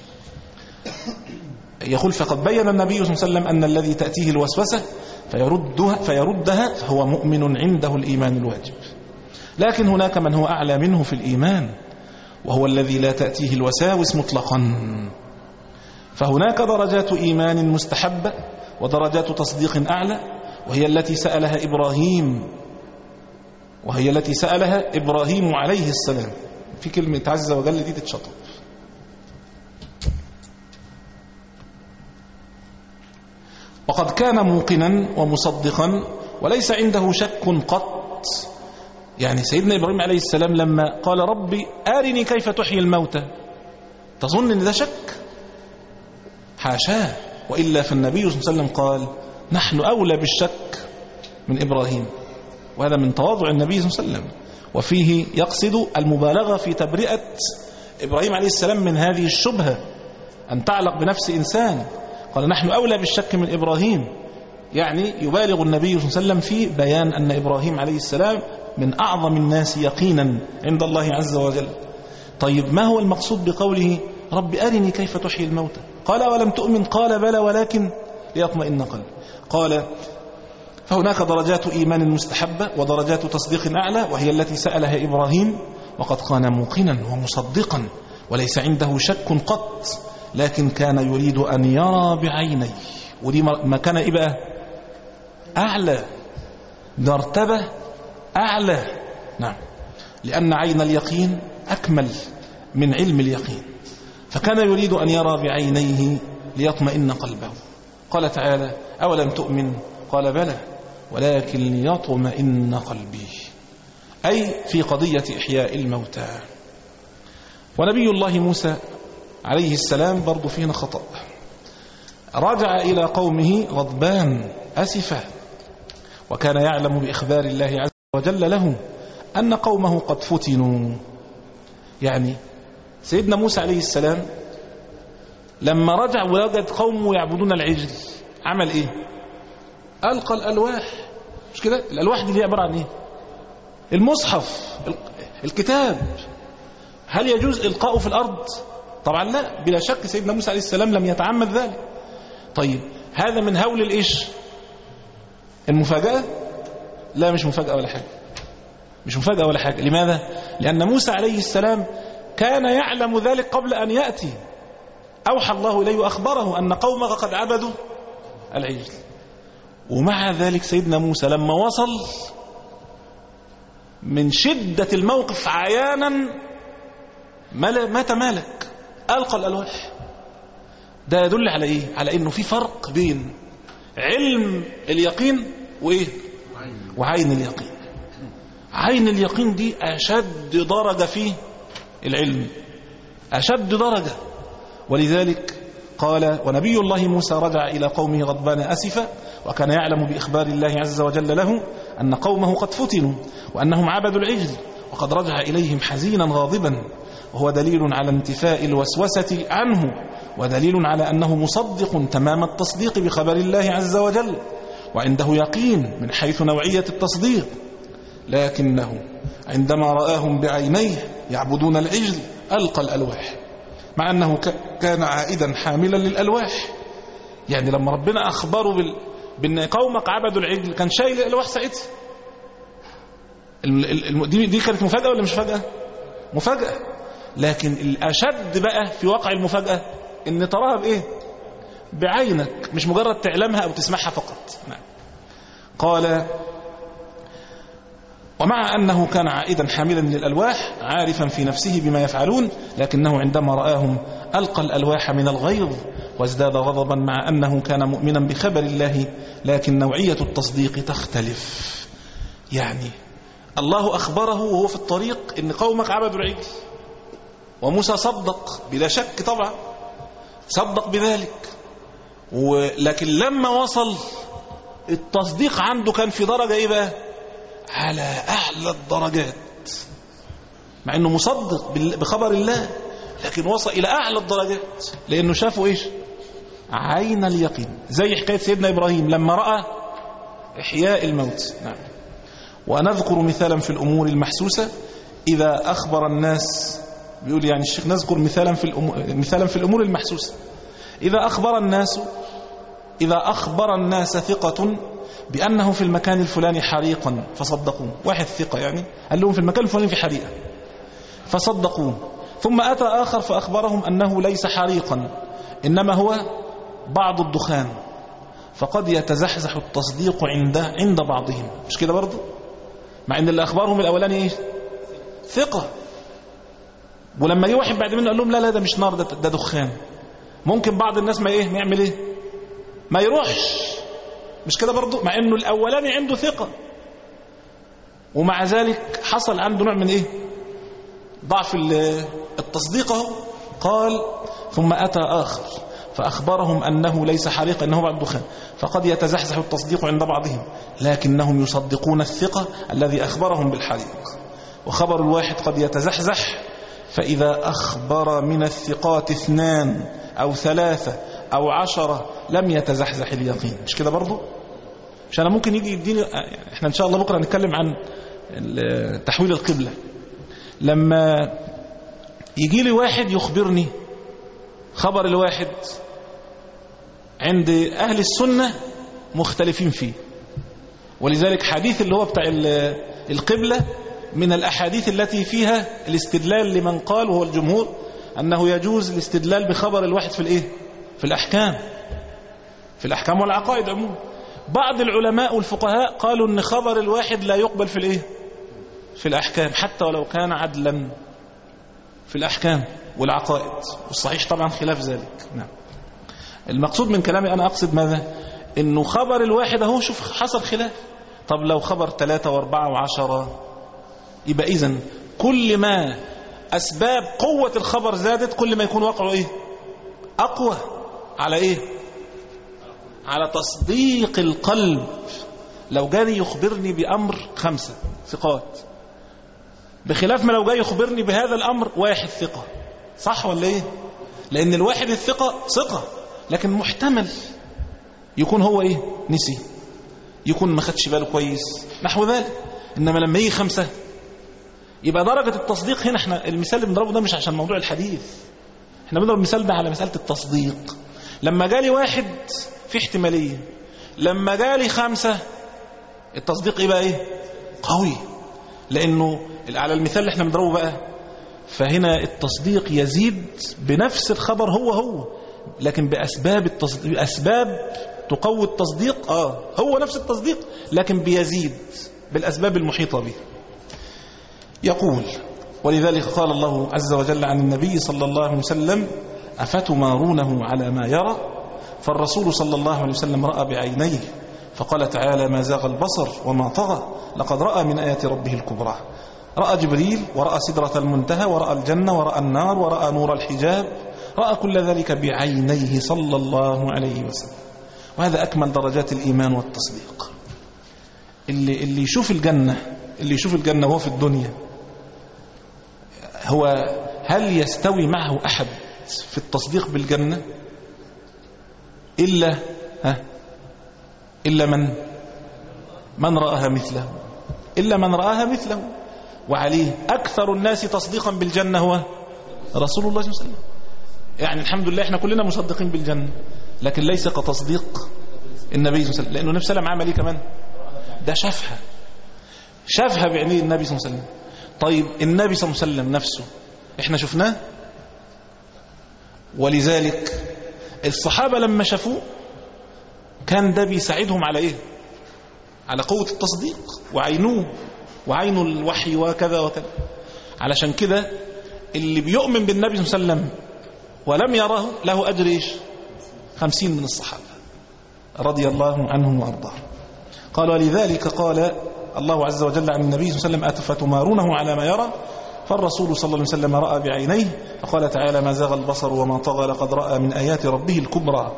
يقول فقد بين النبي صلى الله عليه وسلم ان الذي تأتيه الوسوسة فيردها, فيردها فهو مؤمن عنده الإيمان الواجب. لكن هناك من هو أعلى منه في الإيمان، وهو الذي لا تأتيه الوساوس مطلقا. فهناك درجات إيمان مستحبة ودرجات تصديق أعلى، وهي التي سألها إبراهيم وهي التي سألها إبراهيم عليه السلام. في كلمة عز وجل دي تتشطب. وقد كان موقنا ومصدقا وليس عنده شك قط. يعني سيدنا إبراهيم عليه السلام لما قال ربي أرني كيف تحيي الموتى، تظن أن ده شك؟ حاشاه، وإلا فالنبي صلى الله عليه وسلم قال نحن أولى بالشك من إبراهيم، وهذا من تواضع النبي صلى الله عليه وسلم، وفيه يقصد المبالغة في تبرئة إبراهيم عليه السلام من هذه الشبهة أن تعلق بنفس إنسان. قال نحن أولى بالشك من إبراهيم، يعني يبالغ النبي صلى الله عليه وسلم في بيان أن إبراهيم عليه السلام من أعظم الناس يقينا عند الله عز وجل. طيب ما هو المقصود بقوله رب أرني كيف تحيي الموتى؟ قال ولم تؤمن؟ قال بلى ولكن ليطمئن قلبي. قال فهناك درجات إيمان مستحبة ودرجات تصديق أعلى، وهي التي سألها إبراهيم، وقد كان موقنا ومصدقا وليس عنده شك قط، لكن كان يريد أن يرى بعينيه. ودي مكانة إيه بقى؟ أعلى، مرتبة أعلى. نعم، لأن عين اليقين أكمل من علم اليقين، فكان يريد أن يرى بعينيه ليطمئن قلبه. قال تعالى أولم تؤمن؟ قال بلى ولكن ليطمئن قلبي، أي في قضية إحياء الموتى. ونبي الله موسى عليه السلام برضو فينا خطأ، رجع إلى قومه غضبان أسفا، وكان يعلم بإخبار الله عز وجل له أن قومه قد فتنوا. يعني سيدنا موسى عليه السلام لما رجع ووجد قومه يعبدون العجل عمل إيه؟ ألقى الألواح، مش كده؟ الألواح دي عبارة عن إيه؟ المصحف، الكتاب. هل يجوز إلقاؤه في الأرض؟ طبعا لا، بلا شك سيدنا موسى عليه السلام لم يتعمد ذلك. طيب هذا من هول الإيش؟ المفاجأة؟ لا، مش مفاجأة ولا حاجة، مش مفاجأة ولا حاجة. لماذا؟ لأن موسى عليه السلام كان يعلم ذلك قبل أن يأتي، أوحى الله إليه وأخبره أن قومه قد عبدوا العجل. ومع ذلك سيدنا موسى لما وصل من شدة الموقف عيانا ما تمالك، ألقى الألواح. ده يدل على إيه؟ على إنه في فرق بين علم اليقين وإيه؟ وعين اليقين. عين اليقين دي أشد درجة في العلم، أشد درجة. ولذلك قال ونبي الله موسى رجع إلى قومه غضبان أسفا، وكان يعلم بإخبار الله عز وجل له أن قومه قد فتنوا وأنهم عبدوا العجل، وقد رجع إليهم حزينا غاضبا، وهو دليل على انتفاء الوسوسة عنه، ودليل على أنه مصدق تمام التصديق بخبر الله عز وجل، وعنده يقين من حيث نوعية التصديق. لكنه عندما رآهم بعينيه يعبدون العجل ألقى الألواح. مع أنه كان عائدا حاملا للألواح. يعني لما ربنا أخبره بال... بأن قومك عبدوا العجل كان شايل الألواح ساعتها. دي... دي كانت مفاجأة ولا مش مفاجأة؟ مفاجأة. لكن الأشد بقى في واقع المفاجأة إن تراها بإيه؟ بعينك، مش مجرد تعلمها أو تسمعها فقط. نعم. قال ومع أنه كان عائدا حاملا للألواح عارفا في نفسه بما يفعلون، لكنه عندما رآهم ألقى الألواح من الغيظ وازداد غضبا، مع أنه كان مؤمنا بخبر الله، لكن نوعية التصديق تختلف. يعني الله أخبره وهو في الطريق إن قومك عبدوا العجل، وموسى صدق بلا شك طبعا، صدق بذلك، ولكن لما وصل التصديق عنده كان في درجة إيه بقى؟ على أعلى الدرجات، مع أنه مصدق بخبر الله، لكن وصل إلى أعلى الدرجات لأنه شافوا إيش؟ عين اليقين. زي حكاية سيدنا إبراهيم لما رأى إحياء الموت. نعم. ونذكر مثالا في الأمور المحسوسة إذا أخبر الناس، بيقول يعني الشيخ نذكر مثالا في الأمور, مثالا في الأمور المحسوسة إذا أخبر الناس إذا أخبر الناس ثقة بأنه في المكان الفلاني حريقا فصدقوه. واحد ثقة يعني قال لهم في المكان الفلاني في حريقة فصدقوه، ثم أتى آخر فأخبرهم أنه ليس حريقا إنما هو بعض الدخان، فقد يتزحزح التصديق عند عند بعضهم. مش كده برضو؟ مع أن اللي أخبرهم الأولاني إيه؟ ثقة، ولما يجي واحد بعد منه قال لهم لا لا ده مش نار، ده, ده دخان، ممكن بعض الناس ما إيه ما يعمل إيه ما يروحش. مش كده برضو؟ مع أنه الأولاني عنده ثقة، ومع ذلك حصل عنده نوع من إيه ضعف التصديق. اهو قال ثم أتى آخر فأخبرهم أنه ليس حريق إنه بعد دخان، فقد يتزحزح التصديق عند بعضهم، لكنهم يصدقون الثقة الذي أخبرهم بالحريق. وخبر الواحد قد يتزحزح، فإذا أخبر من الثقات اثنان أو ثلاثة أو عشرة لم يتزحزح اليقين. مش كده برضو؟ مش أنا ممكن يجي يديني، احنا إن شاء الله بكرة نتكلم عن تحويل القبلة. لما يجي لي واحد يخبرني خبر الواحد عند أهل السنة مختلفين فيه، ولذلك حديث اللي هو بتاع القبلة من الأحاديث التي فيها الاستدلال لمن قال وهو الجمهور أنه يجوز الاستدلال بخبر الواحد في الإيه؟ في الأحكام في الأحكام والعقائد عموما. بعض العلماء والفقهاء قالوا أن خبر الواحد لا يقبل في الإيه؟ في الأحكام حتى ولو كان عدلا في الأحكام والعقائد، والصحيح طبعا خلاف ذلك. نعم. المقصود من كلامي أنا أقصد ماذا؟ إنه خبر الواحد أهو شوف حصل خلاف. طب لو خبر ثلاثة واربعة وعشرة، يبقى إذن كل ما أسباب قوة الخبر زادت كل ما يكون واقعه إيه؟ أقوى على إيه؟ على تصديق القلب. لو جاني يخبرني بأمر خمسة ثقات، بخلاف ما لو جاي يخبرني بهذا الأمر واحد ثقة. صح ولا إيه؟ لأن الواحد الثقة ثقة، لكن محتمل يكون هو إيه؟ نسي، يكون ما خدش باله كويس نحو ذلك. إنما لما يجي خمسة يبقى درجة التصديق هنا. احنا المثال اللي بنضربه ده مش عشان موضوع الحديث، احنا بنضرب المثال ده على مسألة التصديق. لما جالي واحد في احتمالية، لما جالي خمسة التصديق ايه بقى؟ ايه؟ قوي. لانه على المثال اللي احنا بنضربه بقى، فهنا التصديق يزيد بنفس الخبر هو هو، لكن بأسباب التصديق، بأسباب تقوي التصديق. اه هو نفس التصديق لكن بيزيد بالأسباب المحيطة به. يقول ولذلك قال الله عز وجل عن النبي صلى الله عليه وسلم أفتمارونه على ما يرى، فالرسول صلى الله عليه وسلم رأى بعينيه، فقال تعالى ما زاغ البصر وما طغى لقد رأى من آيات ربه الكبرى. رأى جبريل ورأى سدرة المنتهى ورأى الجنة ورأى النار ورأى نور الحجاب، رأى كل ذلك بعينيه صلى الله عليه وسلم. وهذا أكمل درجات الإيمان والتصديق. اللي, اللي يشوف الجنة اللي يشوف الجنة وهو في الدنيا، هو هل يستوي معه أحد في التصديق بالجنة إلا ها إلا من من رآها مثله إلا من رآها مثله. وعليه أكثر الناس تصديقا بالجنة هو رسول الله صلى الله عليه وسلم. يعني الحمد لله احنا كلنا مصدقين بالجنة، لكن ليس كتصديق النبي صلى الله عليه وسلم، لأنه النبي صلى الله عليه وسلم عمل ايه كمان؟ ده شافها شافها بعينيه النبي صلى الله عليه وسلم. طيب النبي صلى الله عليه وسلم نفسه احنا شفناه؟ ولذلك الصحابة لما شافوه كان ده بيساعدهم على ايه؟ على قوة التصديق، وعينوه وعين الوحي وكذا وكذا. علشان كده اللي بيؤمن بالنبي صلى الله عليه وسلم ولم يره له أجر إيش؟ خمسين من الصحابة رضي الله عنهم وأرضاهم. قال ولذلك قال الله عز وجل عن النبي صلى الله عليه وسلم أفتمارونه على ما يرى، فالرسول صلى الله عليه وسلم رأى بعينيه، فقال تعالى ما زاغ البصر وما طغى لقد رأى من آيات ربه الكبرى.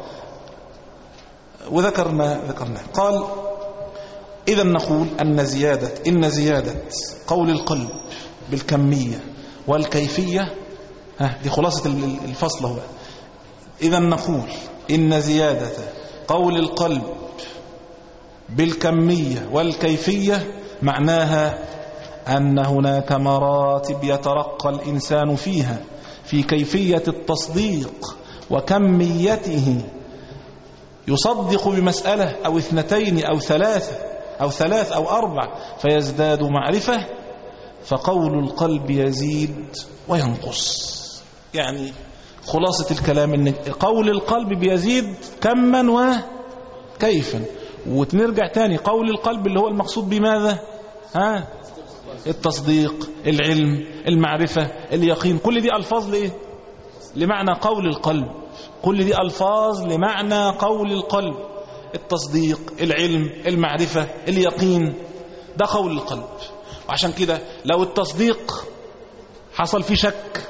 وذكرنا ذكرنا قال إذا نقول أن زيادة إن زيادة قول القلب بالكمية والكيفية، ها دي خلاصة الفصل هو. إذا نقول إن زيادة قول القلب بالكمية والكيفية معناها أن هناك مراتب يترقى الإنسان فيها في كيفية التصديق وكميته، يصدق بمسألة أو اثنتين أو ثلاثة أو ثلاث أو أربع فيزداد معرفة، فقول القلب يزيد وينقص. يعني خلاصة الكلام أن قول القلب بيزيد كما وكيفا. وتنرجع تاني قول القلب اللي هو المقصود بماذا؟ ها؟ التصديق، العلم، المعرفة، اليقين، كل دي ألفاظ لإيه؟ لمعنى قول القلب. كل دي ألفاظ لمعنى قول القلب، التصديق، العلم، المعرفة، اليقين، ده قول القلب. وعشان كده لو التصديق حصل فيه شك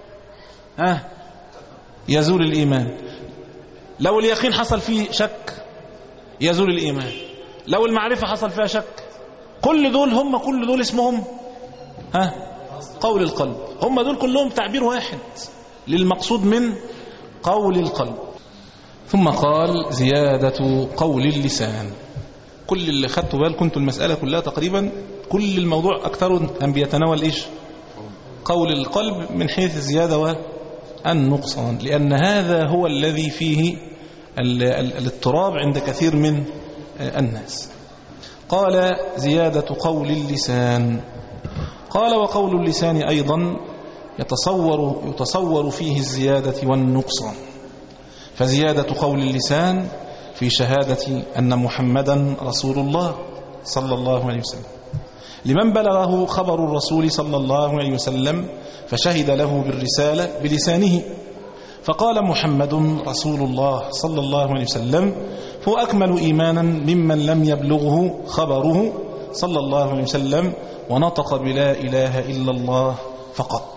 ها يزول الإيمان، لو اليقين حصل فيه شك يزول الإيمان، لو المعرفة حصل فيها شك، كل دول هم كل دول اسمهم ها قول القلب. هم دول كلهم تعبير واحد للمقصود من قول القلب. ثم قال زيادة قول اللسان. كل اللي خدتوا بالكم انتوا المسألة كلها تقريبا كل الموضوع أكثر أن بيتناول إيش؟ قول القلب من حيث الزيادة والنقصان، لأن هذا هو الذي فيه الاضطراب عند كثير من الناس. قال زيادة قول اللسان. قال وقول اللسان أيضا يتصور, يتصور فيه الزيادة والنقصان. فزيادة قول اللسان في شهادة أن محمدا رسول الله صلى الله عليه وسلم لمن بلغه خبر الرسول صلى الله عليه وسلم فشهد له بالرسالة بلسانه فقال محمد رسول الله صلى الله عليه وسلم، هو أكمل إيمانا ممن لم يبلغه خبره صلى الله عليه وسلم ونطق بلا إله إلا الله فقط.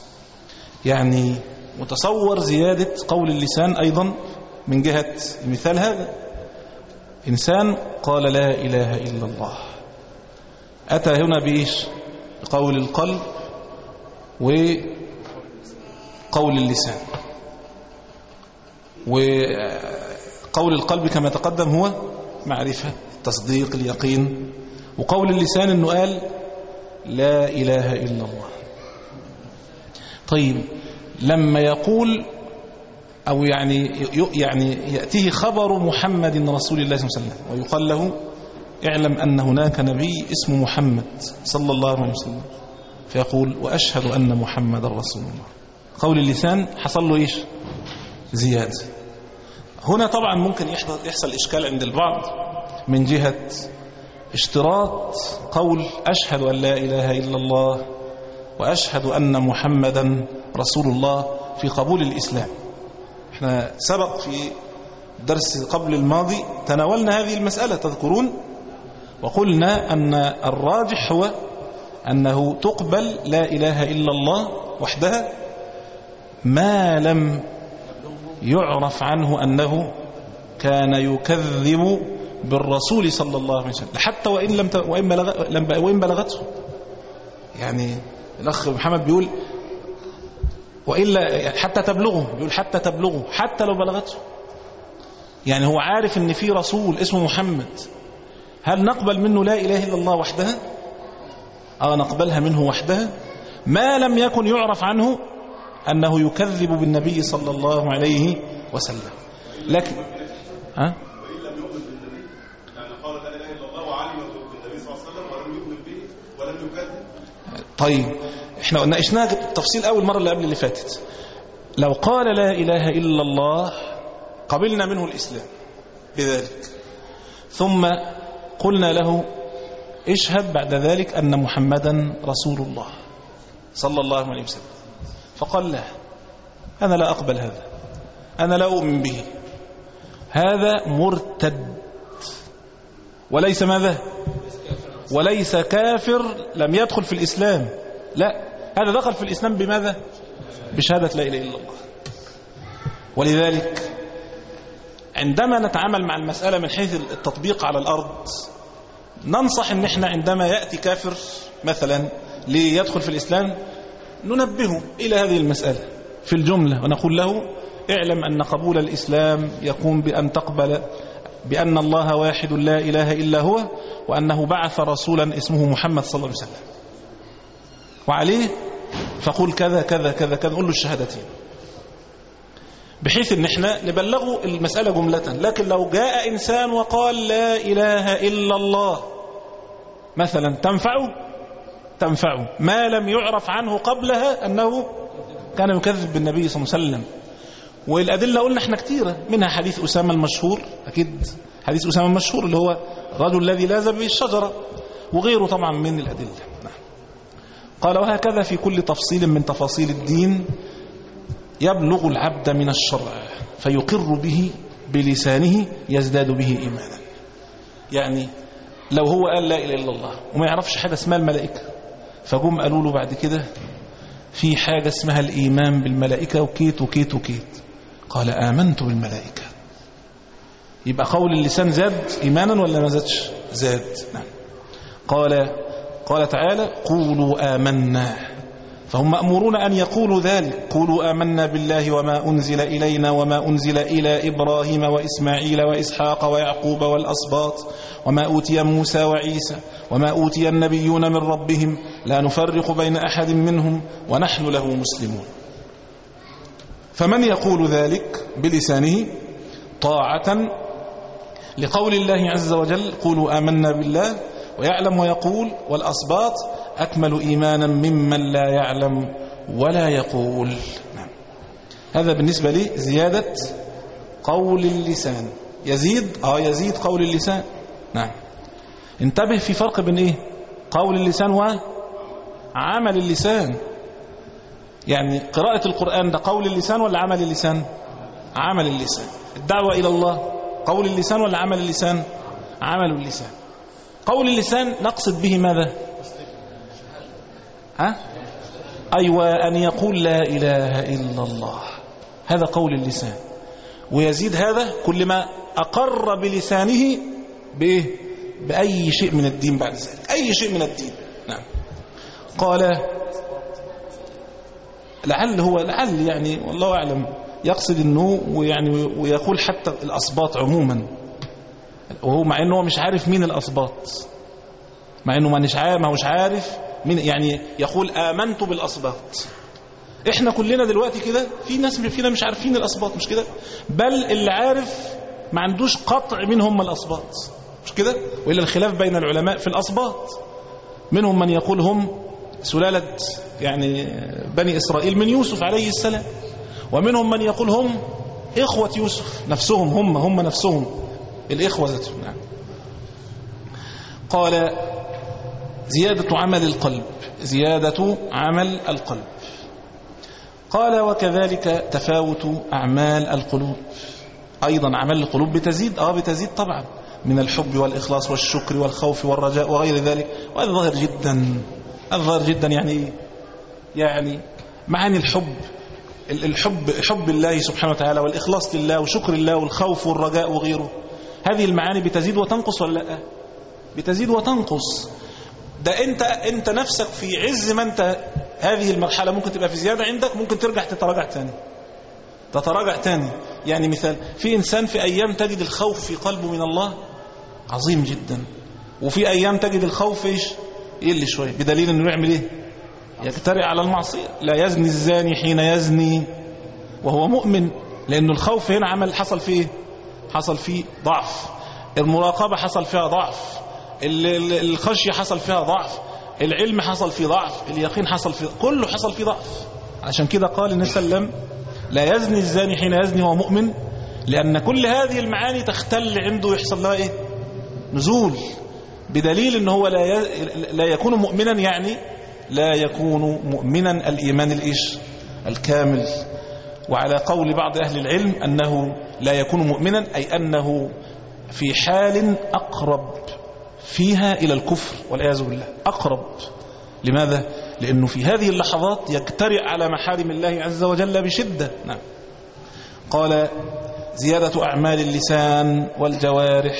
يعني متصور زيادة قول اللسان أيضا من جهة المثال هذا. إنسان قال لا إله إلا الله، أتى هنا بإيش؟ قول القلب وقول اللسان. وقول القلب كما تقدم هو معرفة، تصديق، اليقين. وقول اللسان أنه قال لا إله إلا الله. طيب لما يقول أو يعني يعني يأتيه خبر محمد رسول الله صلى الله عليه وسلم ويقال له اعلم أن هناك نبي اسمه محمد صلى الله عليه وسلم، فيقول وأشهد أن محمد رسول الله. قول اللسان حصل له إيش؟ زيادة. هنا طبعا ممكن يحصل إشكال عند البعض من جهة اشتراط قول أشهد أن لا إله إلا الله وأشهد أن محمدا رسول الله في قبول الإسلام. احنا سبق في درس قبل الماضي تناولنا هذه المسألة تذكرون، وقلنا أن الراجح هو أنه تقبل لا إله إلا الله وحدها ما لم يعرف عنه أنه كان يكذب بالرسول صلى الله عليه وسلم، حتى وإن لم وإن بلغ وإن بلغته. يعني الأخ محمد بيقول وإلا حتى تبلغه، بيقول حتى تبلغه، حتى لو بلغته. يعني هو عارف ان في رسول اسمه محمد، هل نقبل منه لا إله إلا الله وحدها؟ آه نقبلها منه وحدها ما لم يكن يعرف عنه أنه يكذب بالنبي صلى الله عليه وسلم. لكن ها؟ طيب احنا ناقشناها التفصيل أول مرة اللي قبل اللي فاتت. لو قال لا إله إلا الله قبلنا منه الإسلام بذلك، ثم قلنا له اشهد بعد ذلك أن محمدا رسول الله صلى الله عليه وسلم، فقال لا، أنا لا أقبل هذا، أنا لا أؤمن به، هذا مرتد وليس ماذا؟ وليس كافر، لم يدخل في الإسلام، لا، هذا دخل في الإسلام بماذا؟ بشهادة لا إله إلا الله. ولذلك عندما نتعامل مع المسألة من حيث التطبيق على الأرض ننصح ان احنا عندما يأتي كافر مثلا ليدخل في الإسلام ننبهه إلى هذه المسألة في الجملة، ونقول له اعلم أن قبول الإسلام يقوم بأن تقبل بأن الله واحد لا إله إلا هو، وأنه بعث رسولا اسمه محمد صلى الله عليه وسلم، وعليه فقول كذا كذا كذا كذا، نقول له الشهادتين، بحيث ان احنا نبلغه المسألة جملة. لكن لو جاء إنسان وقال لا إله إلا الله مثلا تنفعه تنفعه ما لم يعرف عنه قبلها أنه كان يكذب بالنبي صلى الله عليه وسلم. والأدلة قلنا احنا كتيرة، منها حديث أسامة المشهور، أكيد حديث أسامة المشهور اللي هو الرجل الذي لاذ به الشجرة، وغيره طبعا من الأدلة. قال وهكذا في كل تفصيل من تفاصيل الدين يبلغ العبد من الشرع فيقر به بلسانه يزداد به إيمانا. يعني لو هو قال لا إله إلا الله وما يعرفش حاجة اسمها الملائكة، فجم قالوا له بعد كده في حاجة اسمها الإيمان بالملائكة وكيت وكيت وكيت، قال آمنت بالملائكة، يبقى قول اللسان زاد إيمانا ولا ما زادش؟ زاد. نعم. قال قال تعالى قولوا آمنا، فهم مأمورون أن يقولوا ذلك، قولوا آمنا بالله وما أنزل إلينا وما أنزل إلى إبراهيم وإسماعيل وإسحاق ويعقوب والأسباط وما أوتي موسى وعيسى وما أوتي النبيون من ربهم لا نفرق بين أحد منهم ونحن له مسلمون. فمن يقول ذلك بلسانه طاعة لقول الله عز وجل قولوا آمنا بالله، ويعلم ويقول، والأسباط أكمل إيمانا ممن لا يعلم ولا يقول. نعم. هذا بالنسبة لي زيادة قول اللسان. يزيد آه يزيد قول اللسان. نعم. انتبه في فرق بين إيه؟ قول اللسان وعمل اللسان. يعني قراءة القرآن ده قول اللسان ولا عمل اللسان؟ عمل اللسان. الدعوة إلى الله قول اللسان ولا عمل اللسان؟ عمل اللسان. قول اللسان نقصد به ماذا؟ ها؟ أيوة، أن يقول لا إله إلا الله، هذا قول اللسان. ويزيد هذا كل ما أقر بلسانه بإيه؟ بأي شيء من الدين بعد ذلك، أي شيء من الدين. نعم. قال لعل هو لعل يعني والله أعلم يقصد أنه ويعني ويقول حتى الأسباط عموما، وهو مع أنه مش عارف مين الأسباط، مع أنه ما مش عارف ما هوش عارف مين، يعني يقول آمنت بالأسباط. إحنا كلنا دلوقتي كده في ناس فينا مش عارفين الأسباط، مش كده؟ بل اللي عارف ما عندوش قطع من هم الأسباط، مش كده؟ وإلا الخلاف بين العلماء في الأسباط، منهم من يقول هم سلالة يعني بني إسرائيل من يوسف عليه السلام، ومنهم من يقول هم إخوة يوسف نفسهم، هم هم نفسهم الإخوة ذاتهم. نعم. قال زيادة عمل القلب، زيادة عمل القلب. قال وكذلك تفاوت أعمال القلوب، أيضا أعمال القلوب بتزيد، آه بتزيد طبعا، من الحب والإخلاص والشكر والخوف والرجاء وغير ذلك. وهذا ظاهر جدا، الظاهر جدا يعني يعني معاني الحب، الحب حب الله سبحانه وتعالى والإخلاص لله وشكر الله والخوف والرجاء وغيره، هذه المعاني بتزيد وتنقص ولا لا؟ بتزيد وتنقص. ده انت انت نفسك في عز ما انت هذه المرحلة ممكن تبقى في زيادة عندك، ممكن ترجع تتراجع تاني تتراجع تاني. يعني مثال، في إنسان في أيام تجد الخوف في قلبه من الله عظيم جدا، وفي أيام تجد الخوف إيش؟ يقل شوية، بدليل أنه يعمل إيه؟ يجترئ على المعصية. لا يزني الزاني حين يزني وهو مؤمن، لأن الخوف هنا عمل حصل فيه حصل فيه ضعف، المراقبة حصل فيها ضعف، الخشية حصل فيها ضعف، العلم حصل فيه ضعف، اليقين حصل فيه، كله حصل فيه ضعف. عشان كده قال النبي صلى الله عليه وسلم لا يزني الزاني حين يزني وهو مؤمن، لأن كل هذه المعاني تختل عنده، يحصل لها إيه؟ نزول، بدليل أنه هو لا لا يكون مؤمنا، يعني لا يكون مؤمنا الإيمان الإيش الكامل. وعلى قول بعض أهل العلم أنه لا يكون مؤمنا أي أنه في حال أقرب فيها إلى الكفر والعياذ بالله، أقرب. لماذا؟ لأنه في هذه اللحظات يجترئ على محارم الله عز وجل بشدة. نعم. قال زيادة أعمال اللسان والجوارح.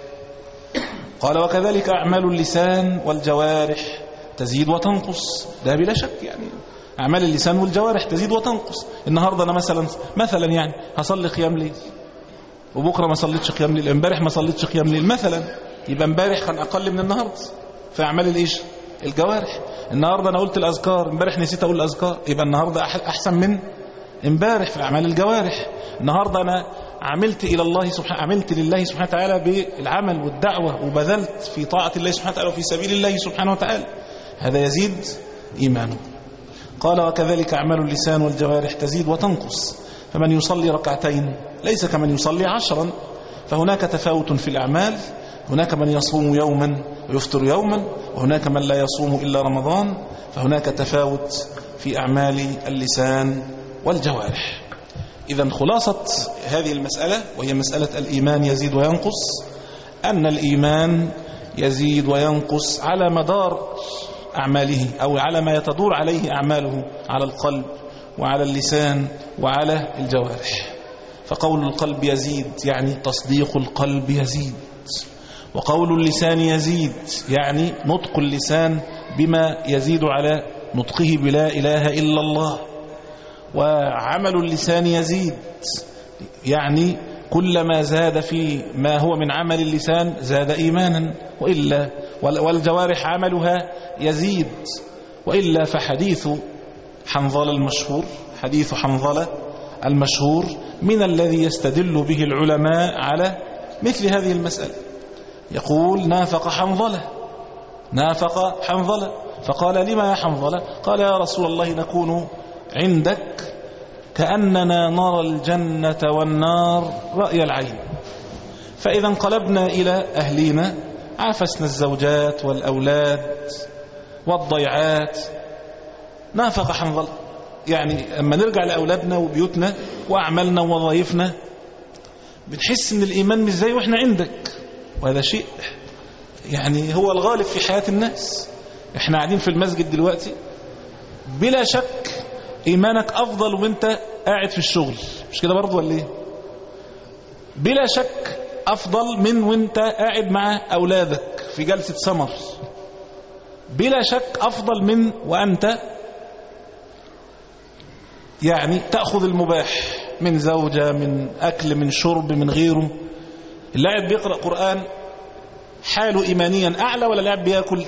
قال وكذلك أعمال اللسان والجوارح تزيد وتنقص، ده بلا شك. يعني أعمال اللسان والجوارح تزيد وتنقص. النهاردة أنا مثلا مثلا يعني هصلي قيام ليل، وبكرة ما صليتش قيام ليل، امبارح ما صليتش قيام ليل مثلا، يبقى امبارح كان أقل من النهاردة في أعمال الإيش الجوارح. النهاردة أنا قلت الأذكار، امبارح نسيت أقول الأذكار، يبقى النهاردة أحسن من امبارح في أعمال الجوارح. النهاردة أنا عملت إلى الله سبحانه عملت لله سبحانه وتعالى بالعمل والدعوة، وبذلت في طاعة الله سبحانه وتعالى وفي سبيل الله سبحانه وتعالى، هذا يزيد إيمانه. قال وكذلك أعمال اللسان والجوارح تزيد وتنقص، فمن يصلي ركعتين ليس كمن يصلي عشرا، فهناك تفاوت في الأعمال. هناك من يصوم يوما ويفطر يوما، وهناك من لا يصوم إلا رمضان، فهناك تفاوت في أعمال اللسان والجوارح. إذن خلاصة هذه المسألة، وهي مسألة الإيمان يزيد وينقص، أن الإيمان يزيد وينقص على مدار أعماله، أو على ما يتدور عليه أعماله، على القلب وعلى اللسان وعلى الجوارح. فقول القلب يزيد يعني تصديق القلب يزيد، وقول اللسان يزيد يعني نطق اللسان بما يزيد على نطقه بلا إله إلا الله، وعمل اللسان يزيد يعني كلما زاد في ما هو من عمل اللسان زاد إيمانا، وإلا والجوارح عملها يزيد، وإلا فحديث حنظلة المشهور حديث حنظلة المشهور من الذي يستدل به العلماء على مثل هذه المسألة. يقول نافق حنظلة نافق حنظلة فقال لما يا حنظلة؟ قال يا رسول الله نكون عندك كأننا نرى الجنة والنار رأي العين، فإذا انقلبنا إلى أهلنا عافسنا الزوجات والأولاد والضيعات. نافق حنظلة يعني أما نرجع لأولادنا وبيوتنا وأعمالنا ووظائفنا بنحس إن الإيمان مش زي وإحنا عندك، وهذا شيء يعني هو الغالب في حياة الناس. إحنا قاعدين في المسجد دلوقتي بلا شك إيمانك أفضل وإنت قاعد في الشغل، مش كده برضو ولا إيه؟ بلا شك أفضل من وإنت قاعد مع أولادك في جلسة سمر، بلا شك أفضل من وأنت يعني تأخذ المباح من زوجة من أكل من شرب من غيره. اللاعب بيقرأ قرآن حاله إيمانيا أعلى ولا اللاعب بيأكل؟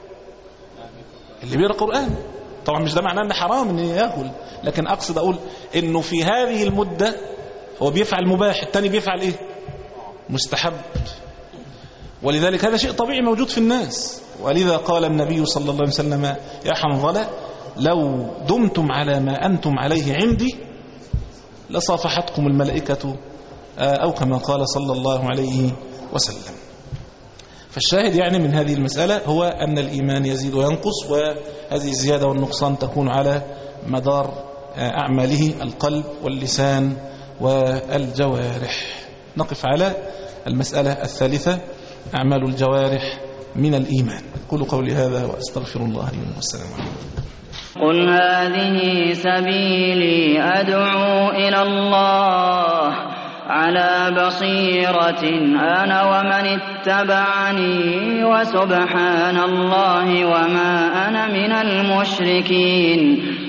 اللي بيقرأ قرآن. طبعا مش ده معناه أنه حرام أنه يأكل، لكن أقصد أقول أنه في هذه المدة هو بيفعل مباح، التاني بيفعل إيه؟ مستحب. ولذلك هذا شيء طبيعي موجود في الناس. ولذا قال النبي صلى الله عليه وسلم يا حنظلة لو دمتم على ما أنتم عليه عندي لصافحتكم الملائكة، أو كما قال صلى الله عليه وسلم. فالشاهد يعني من هذه المسألة هو أن الإيمان يزيد وينقص، وهذه الزيادة والنقصان تكون على مدار أعماله القلب واللسان والجوارح. نقف على المسألة الثالثة أعمال الجوارح من الإيمان. قولوا قولي هذا وأستغفر الله لي والسلام عليكم. قل هذه سبيلي أدعو إلى الله على بصيرة أنا ومن اتبعني وسبحان الله وما أنا من المشركين.